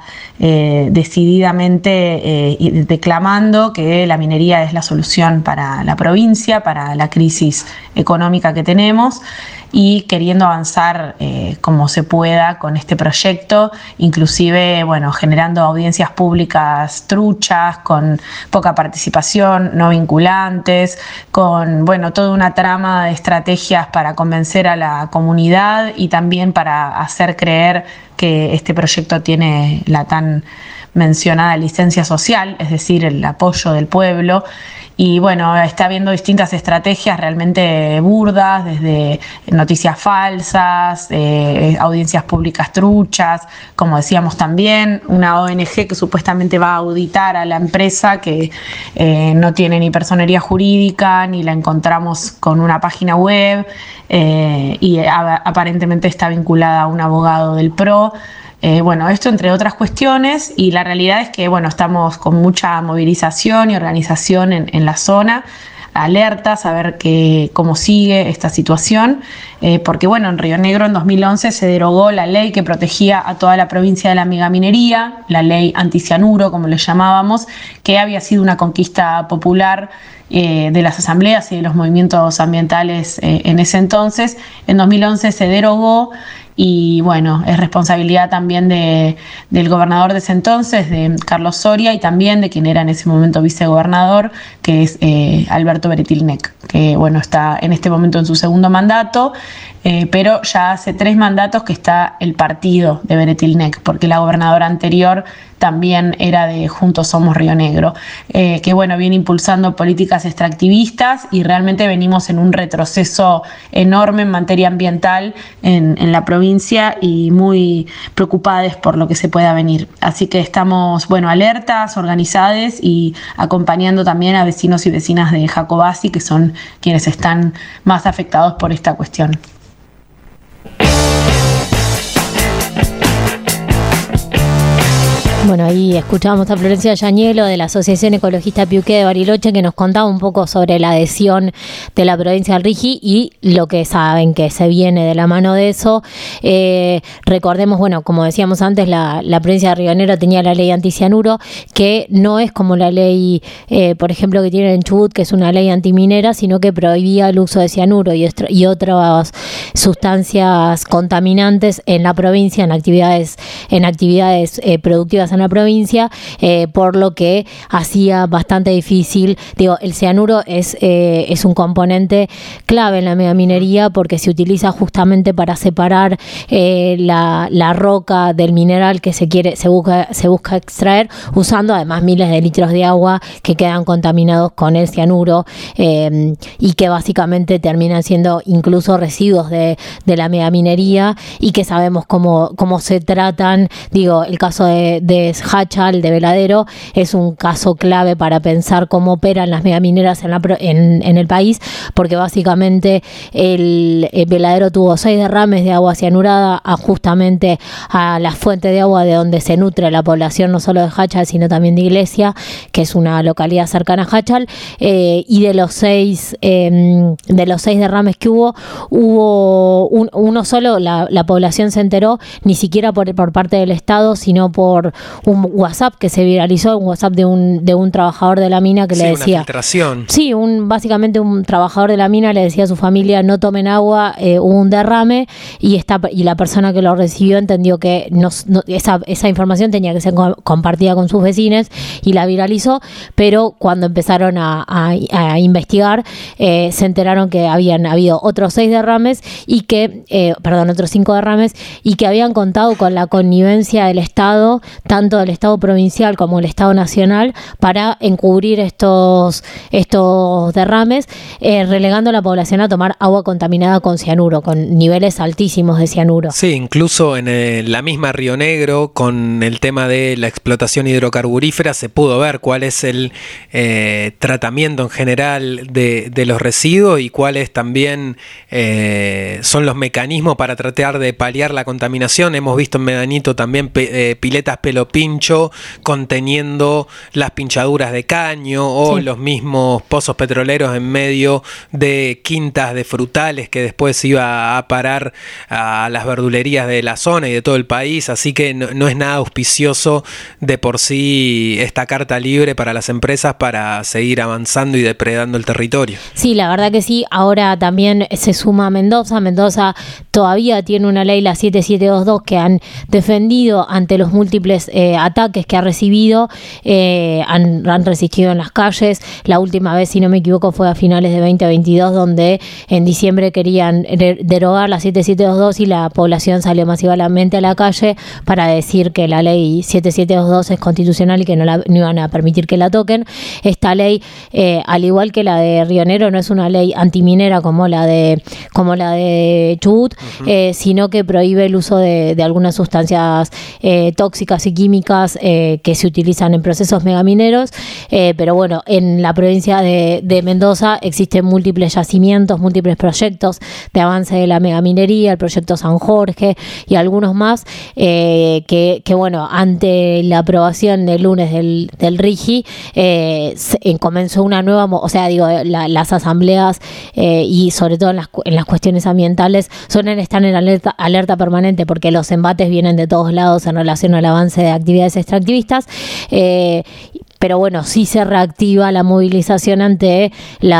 decididamente declamando que la minería es la solución para la provincia, para la crisis económica que tenemos, y queriendo avanzar como se pueda con este proyecto, inclusive generando audiencias públicas truchas, con poca participación, no vinculantes, con toda una trama de estrategias para convencer a la comunidad y también para hacer creer que este proyecto tiene la tan mencionada licencia social, es decir, el apoyo del pueblo. Y está habiendo distintas estrategias realmente burdas, desde noticias falsas, audiencias públicas truchas, como decíamos también, una ONG que supuestamente va a auditar a la empresa, que no tiene ni personería jurídica, ni la encontramos con una página web, y aparentemente está vinculada a un abogado del PRO. Esto entre otras cuestiones, y la realidad es que estamos con mucha movilización y organización en la zona, alertas a ver cómo sigue esta situación, porque en Río Negro en 2011 se derogó la ley que protegía a toda la provincia de la megaminería, la ley anticianuro, como le llamábamos, que había sido una conquista popular de las asambleas y de los movimientos ambientales en ese entonces. En 2011 se derogó. Y es responsabilidad también del gobernador de ese entonces, de Carlos Soria, y también de quien era en ese momento vicegobernador, que es Alberto Beretilnec, que está en este momento en su segundo mandato, pero ya hace 3 mandatos que está el partido de Beretilnec, porque la gobernadora anterior también era de Juntos Somos Río Negro, que viene impulsando políticas extractivistas, y realmente venimos en un retroceso enorme en materia ambiental en la provincia, y muy preocupados por lo que se pueda venir. Así que estamos alertas, organizadas, y acompañando también a vecinos y vecinas de Jacobasi, que son quienes están más afectados por esta cuestión. Bueno, ahí escuchábamos a Florencia Yanielo de la Asociación Ecologista Piuqué de Bariloche, que nos contaba un poco sobre la adhesión de la provincia del RIGI y lo que saben que se viene de la mano de eso. Recordemos, bueno, como decíamos antes, la provincia de Río Negro tenía la ley anticianuro, que no es como la ley, por ejemplo, que tienen en Chubut, que es una ley antiminera, sino que prohibía el uso de cianuro y otras sustancias contaminantes en la provincia, en actividades productivas en la provincia, por lo que hacía bastante difícil. Digo, el cianuro es un componente clave en la megaminería porque se utiliza justamente para separar la roca del mineral que se busca extraer, usando además miles de litros de agua que quedan contaminados con el cianuro, y que básicamente terminan siendo incluso residuos de la megaminería, y que sabemos cómo se tratan. Digo, el caso de Hachal, de Veladero, es un caso clave para pensar cómo operan las megamineras en el país, porque básicamente el Veladero tuvo 6 derrames de agua cianurada justamente a la fuente de agua de donde se nutre la población, no solo de Hachal, sino también de Iglesia, que es una localidad cercana a Hachal, y de los 6 derrames que hubo uno solo. La población se enteró ni siquiera por parte del Estado, sino por un WhatsApp que se viralizó, un WhatsApp de un trabajador de la mina que le decía... una filtración. Sí, básicamente un trabajador de la mina le decía a su familia: no tomen agua, hubo un derrame, y la persona que lo recibió entendió que esa información tenía que ser compartida con sus vecinos y la viralizó, pero cuando empezaron a investigar, se enteraron que habían habido otros 6 derrames y que, otros 5 derrames, y que habían contado con la connivencia del Estado, tanto del Estado provincial como del Estado nacional, para encubrir estos derrames, relegando a la población a tomar agua contaminada con cianuro, con niveles altísimos de cianuro. Sí, incluso en la misma Río Negro, con el tema de la explotación hidrocarburífera, se pudo ver cuál es el tratamiento en general de los residuos y cuáles también son los mecanismos para tratar de paliar la contaminación. Hemos visto en Medanito también piletas pelo pincho conteniendo las pinchaduras de caño, o los mismos pozos petroleros en medio de quintas de frutales que después iba a parar a las verdulerías de la zona y de todo el país. Así que no es nada auspicioso de por sí esta carta libre para las empresas para seguir avanzando y depredando el territorio. Sí, la verdad que sí. Ahora también se suma Mendoza. Mendoza todavía tiene una ley, la 7722, que han defendido ante los múltiples ataques que ha recibido. Han resistido en las calles. La última vez, si no me equivoco, fue a finales de 2022, donde en diciembre querían derogar la 7722 y la población salió masivamente a la calle para decir que la ley 7722 es constitucional y que no iban a permitir que la toquen. Esta ley, al igual que la de Río Negro, no es una ley antiminera como la de Chubut, sino que prohíbe el uso de algunas sustancias tóxicas y químicas que se utilizan en procesos megamineros. Pero bueno, en la provincia de Mendoza existen múltiples yacimientos, múltiples proyectos de avance de la megaminería, el proyecto San Jorge y algunos más, que bueno, ante la aprobación del lunes del RIGI, comenzó una nueva, las asambleas y sobre todo en las cuestiones ambientales están en alerta permanente, porque los embates vienen de todos lados en relación al avance de actividades extractivistas. Pero bueno, sí se reactiva la movilización ante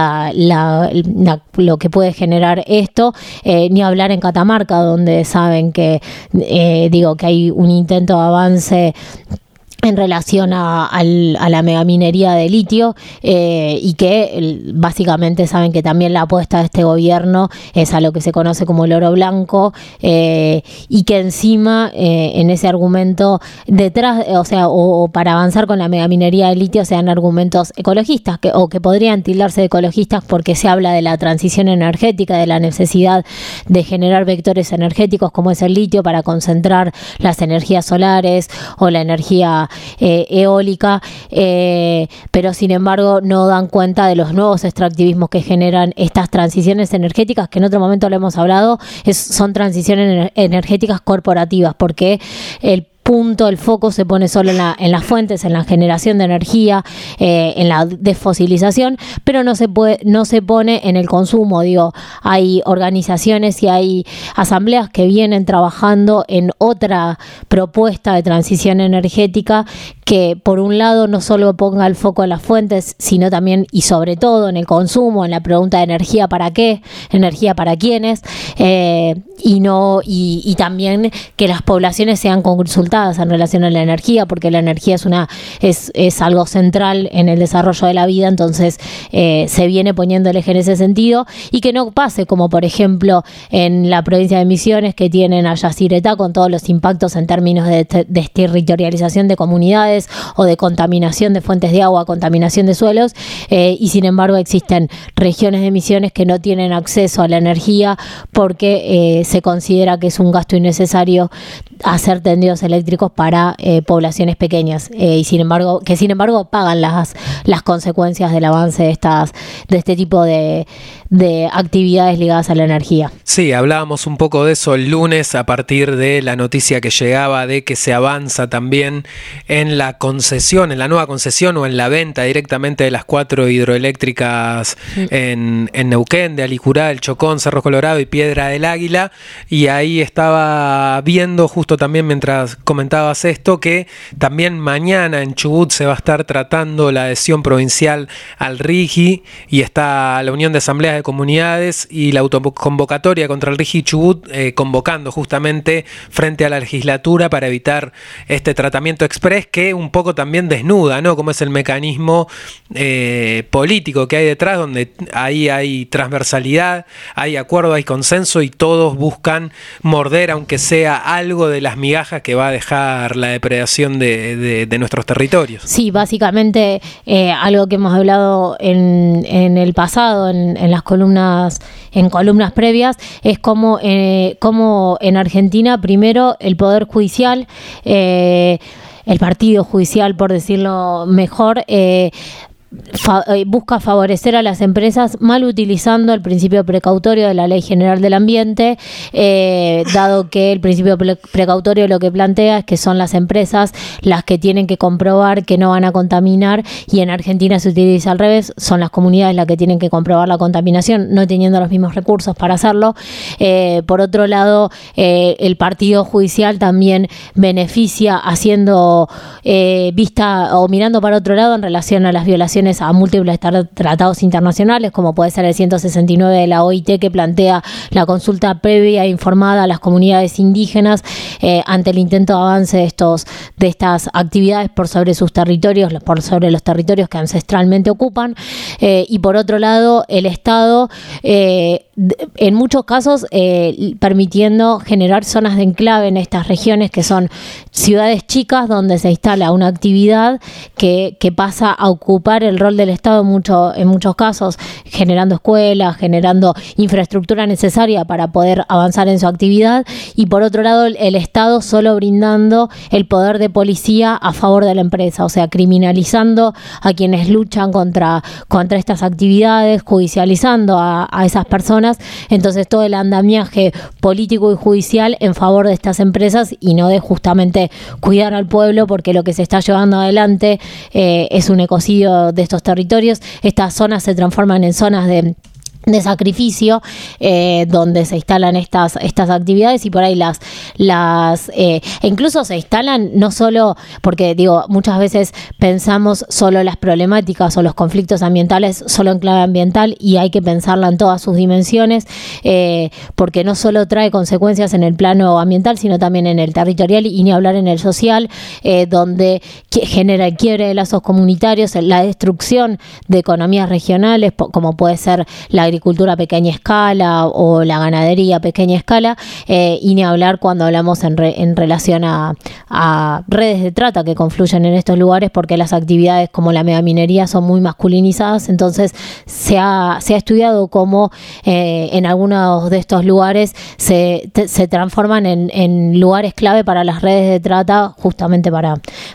lo que puede generar esto, ni hablar en Catamarca, donde saben que hay un intento de avance en relación a la megaminería de litio, y que básicamente saben que también la apuesta de este gobierno es a lo que se conoce como el oro blanco, y que encima en ese argumento detrás, o para avanzar con la megaminería de litio, sean argumentos ecologistas que podrían tildarse de ecologistas, porque se habla de la transición energética, de la necesidad de generar vectores energéticos como es el litio para concentrar las energías solares o la energía eólica, pero sin embargo no dan cuenta de los nuevos extractivismos que generan estas transiciones energéticas, que en otro momento lo hemos hablado, son transiciones energéticas corporativas, porque punto el foco se pone solo en las fuentes, en la generación de energía, en la desfosilización, pero no se pone en el consumo. Digo, hay organizaciones y hay asambleas que vienen trabajando en otra propuesta de transición energética que, por un lado, no solo ponga el foco en las fuentes, sino también y sobre todo en el consumo, en la pregunta de energía para qué, energía para quiénes, y también que las poblaciones sean consultadas en relación a la energía, porque la energía es algo central en el desarrollo de la vida. Entonces se viene poniendo el eje en ese sentido, y que no pase como por ejemplo en la provincia de Misiones, que tienen a Yacyretá con todos los impactos en términos de territorialización de comunidades o de contaminación de fuentes de agua, contaminación de suelos, y sin embargo existen regiones de Misiones que no tienen acceso a la energía porque se considera que es un gasto innecesario hacer tendidos eléctricos para poblaciones pequeñas, y sin embargo pagan las consecuencias del avance de este tipo de actividades ligadas a la energía. Sí, hablábamos un poco de eso el lunes a partir de la noticia que llegaba de que se avanza también en la concesión, en la nueva concesión o en la venta directamente de las 4 hidroeléctricas en Neuquén, de Alicurá, El Chocón, Cerro Colorado y Piedra del Águila, y ahí estaba viendo justo también mientras comentabas esto que también mañana en Chubut se va a estar tratando la adhesión provincial al RIGI, y está la Unión de Asambleas de Comunidades y la autoconvocatoria contra el RIGI Chubut convocando justamente frente a la legislatura para evitar este tratamiento express que un poco también desnuda, ¿no?, cómo es el mecanismo político que hay detrás, donde ahí hay transversalidad, hay acuerdo, hay consenso, y todos buscan morder aunque sea algo de las migajas que va a dejar la depredación de nuestros territorios. Sí, básicamente algo que hemos hablado en el pasado, en las columnas previas, es como en Argentina primero el Poder Judicial, el partido judicial, por decirlo mejor, busca favorecer a las empresas mal utilizando el principio precautorio de la Ley General del Ambiente, dado que el principio precautorio lo que plantea es que son las empresas las que tienen que comprobar que no van a contaminar, y en Argentina se utiliza al revés, son las comunidades las que tienen que comprobar la contaminación, no teniendo los mismos recursos para hacerlo. Por otro lado, el partido judicial también beneficia haciendo vista o mirando para otro lado en relación a las violaciones a múltiples tratados internacionales, como puede ser el 169 de la OIT, que plantea la consulta previa e informada a las comunidades indígenas ante el intento de avance de estas actividades por sobre sus territorios, por sobre los territorios que ancestralmente ocupan. Y por otro lado, el Estado, en muchos casos, permitiendo generar zonas de enclave en estas regiones, que son ciudades chicas donde se instala una actividad que pasa a ocupar el rol del Estado en muchos casos, generando escuelas, generando infraestructura necesaria para poder avanzar en su actividad, y por otro lado el Estado solo brindando el poder de policía a favor de la empresa, o sea, criminalizando a quienes luchan contra estas actividades, judicializando a esas personas. Entonces todo el andamiaje político y judicial en favor de estas empresas, y no de justamente cuidar al pueblo, porque lo que se está llevando adelante es un ecocidio de estos territorios. Estas zonas se transforman en zonas de sacrificio, donde se instalan estas actividades, y por ahí incluso se instalan no solo porque, digo, muchas veces pensamos solo las problemáticas o los conflictos ambientales solo en clave ambiental, y hay que pensarla en todas sus dimensiones, porque no solo trae consecuencias en el plano ambiental, sino también en el territorial, y ni hablar en el social, donde genera el quiebre de lazos comunitarios, la destrucción de economías regionales, como puede ser la agricultura a pequeña escala o la ganadería a pequeña escala, y ni hablar cuando hablamos en relación a redes de trata que confluyen en estos lugares, porque las actividades como la megaminería son muy masculinizadas. Entonces se ha estudiado cómo en algunos de estos lugares se transforman en lugares clave para las redes de trata, justamente para,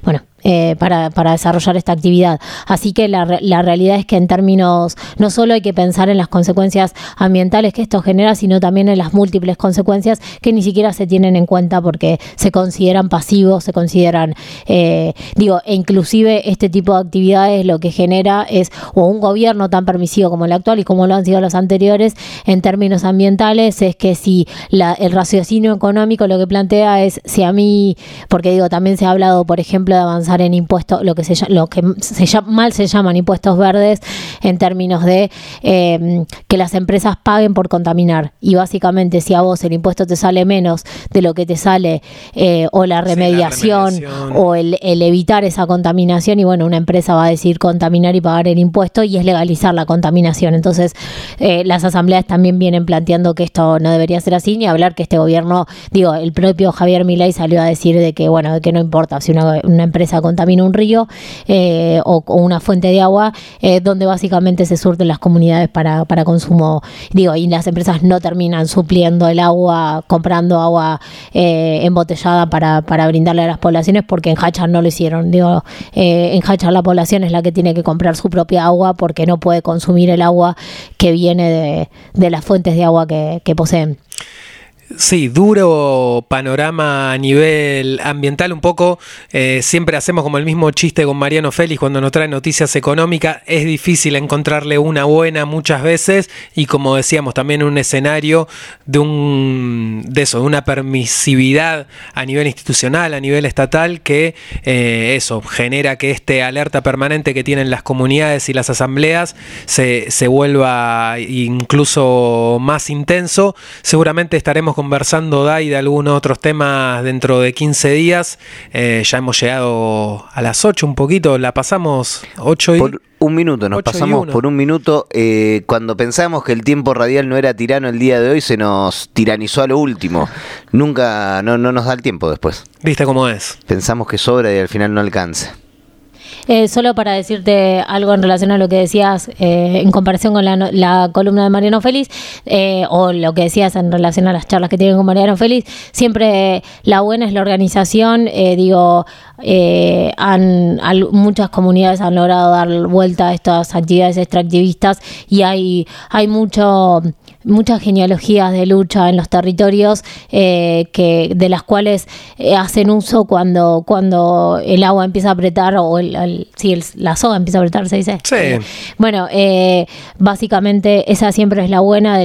para desarrollar esta actividad. Así que la realidad es que en términos, no solo hay que pensar en las consecuencias ambientales que esto genera, sino también en las múltiples consecuencias que ni siquiera se tienen en cuenta porque se consideran pasivos, se consideran, e inclusive este tipo de actividades lo que genera es o un gobierno tan permisivo como el actual y como lo han sido los anteriores en términos ambientales, es que si el raciocinio económico lo que plantea es si a mí, porque también se ha hablado, por ejemplo, de avanzar en impuestos, lo que mal se llaman impuestos verdes, en términos de que las empresas paguen por contaminar, y básicamente si a vos el impuesto te sale menos de lo que te sale o la remediación o el evitar esa contaminación, y bueno, una empresa va a decidir contaminar y pagar el impuesto, y es legalizar la contaminación. Entonces las asambleas también vienen planteando que esto no debería ser así, ni hablar que este gobierno, el propio Javier Milei salió a decir de que no importa si una empresa contamina un río o una fuente de agua, donde básicamente se surten las comunidades para consumo, y las empresas no terminan supliendo el agua, comprando agua embotellada para brindarle a las poblaciones, porque en Hachar no lo hicieron. En Hachar la población es la que tiene que comprar su propia agua porque no puede consumir el agua que viene de las fuentes de agua que poseen. Sí, duro panorama a nivel ambiental, un poco siempre hacemos como el mismo chiste con Mariano Félix cuando nos trae noticias económicas. Es difícil encontrarle una buena muchas veces, y como decíamos también un escenario de una permisividad a nivel institucional, a nivel estatal, que eso genera que este alerta permanente que tienen las comunidades y las asambleas se vuelva incluso más intenso. Seguramente estaremos conversando, Dai, de algunos otros temas dentro de 15 días. Ya hemos llegado a las 8 un poquito, la pasamos 8 y... Por un minuto, nos pasamos por un minuto. Cuando pensamos que el tiempo radial no era tirano el día de hoy, se nos tiranizó a lo último. Nunca, no nos da el tiempo después. ¿Viste cómo es? Pensamos que sobra y al final no alcanza. Solo para decirte algo en relación a lo que decías en comparación con la columna de Mariano Félix, o lo que decías en relación a las charlas que tienen con Mariano Félix, siempre la buena es la organización. Muchas comunidades han logrado dar vuelta a estas actividades extractivistas, y hay muchas genealogías de lucha en los territorios de las cuales hacen uso cuando el agua empieza a apretar, o la soga empieza a apretar, se dice. Sí. Básicamente esa siempre es la buena,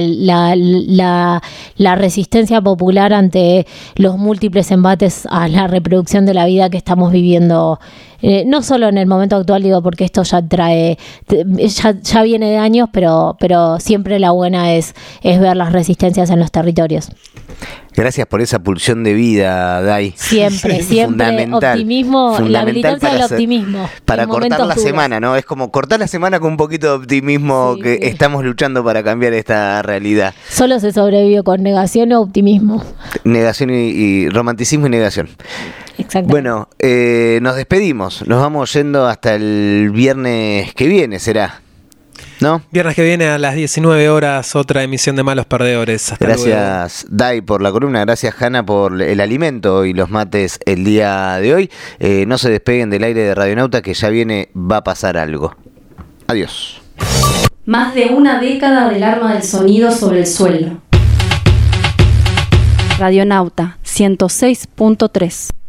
la resistencia popular ante los múltiples embates a la reproducción de la vida que estamos viviendo. No solo en el momento actual, porque esto ya viene de años, pero siempre la buena es ver las resistencias en los territorios. Gracias por esa pulsión de vida, Dai. Siempre optimismo, la militancia del optimismo. Para cortar la semana, ¿no? Es como cortar la semana con un poquito de optimismo, estamos luchando para cambiar esta realidad. Solo se sobrevive con negación o optimismo. Negación y romanticismo y negación. Exacto. Bueno, nos despedimos. Nos vamos yendo hasta el viernes que viene, ¿será? ¿No? Viernes que viene a las 19 horas, otra emisión de Malos Perdedores. Hasta gracias, luego. Dai, por la columna. Gracias, Hanna, por el alimento y los mates el día de hoy. No se despeguen del aire de Radionauta, que ya viene, va a pasar algo. Adiós. Más de una década del arma del sonido sobre el suelo. Radionauta 106.3.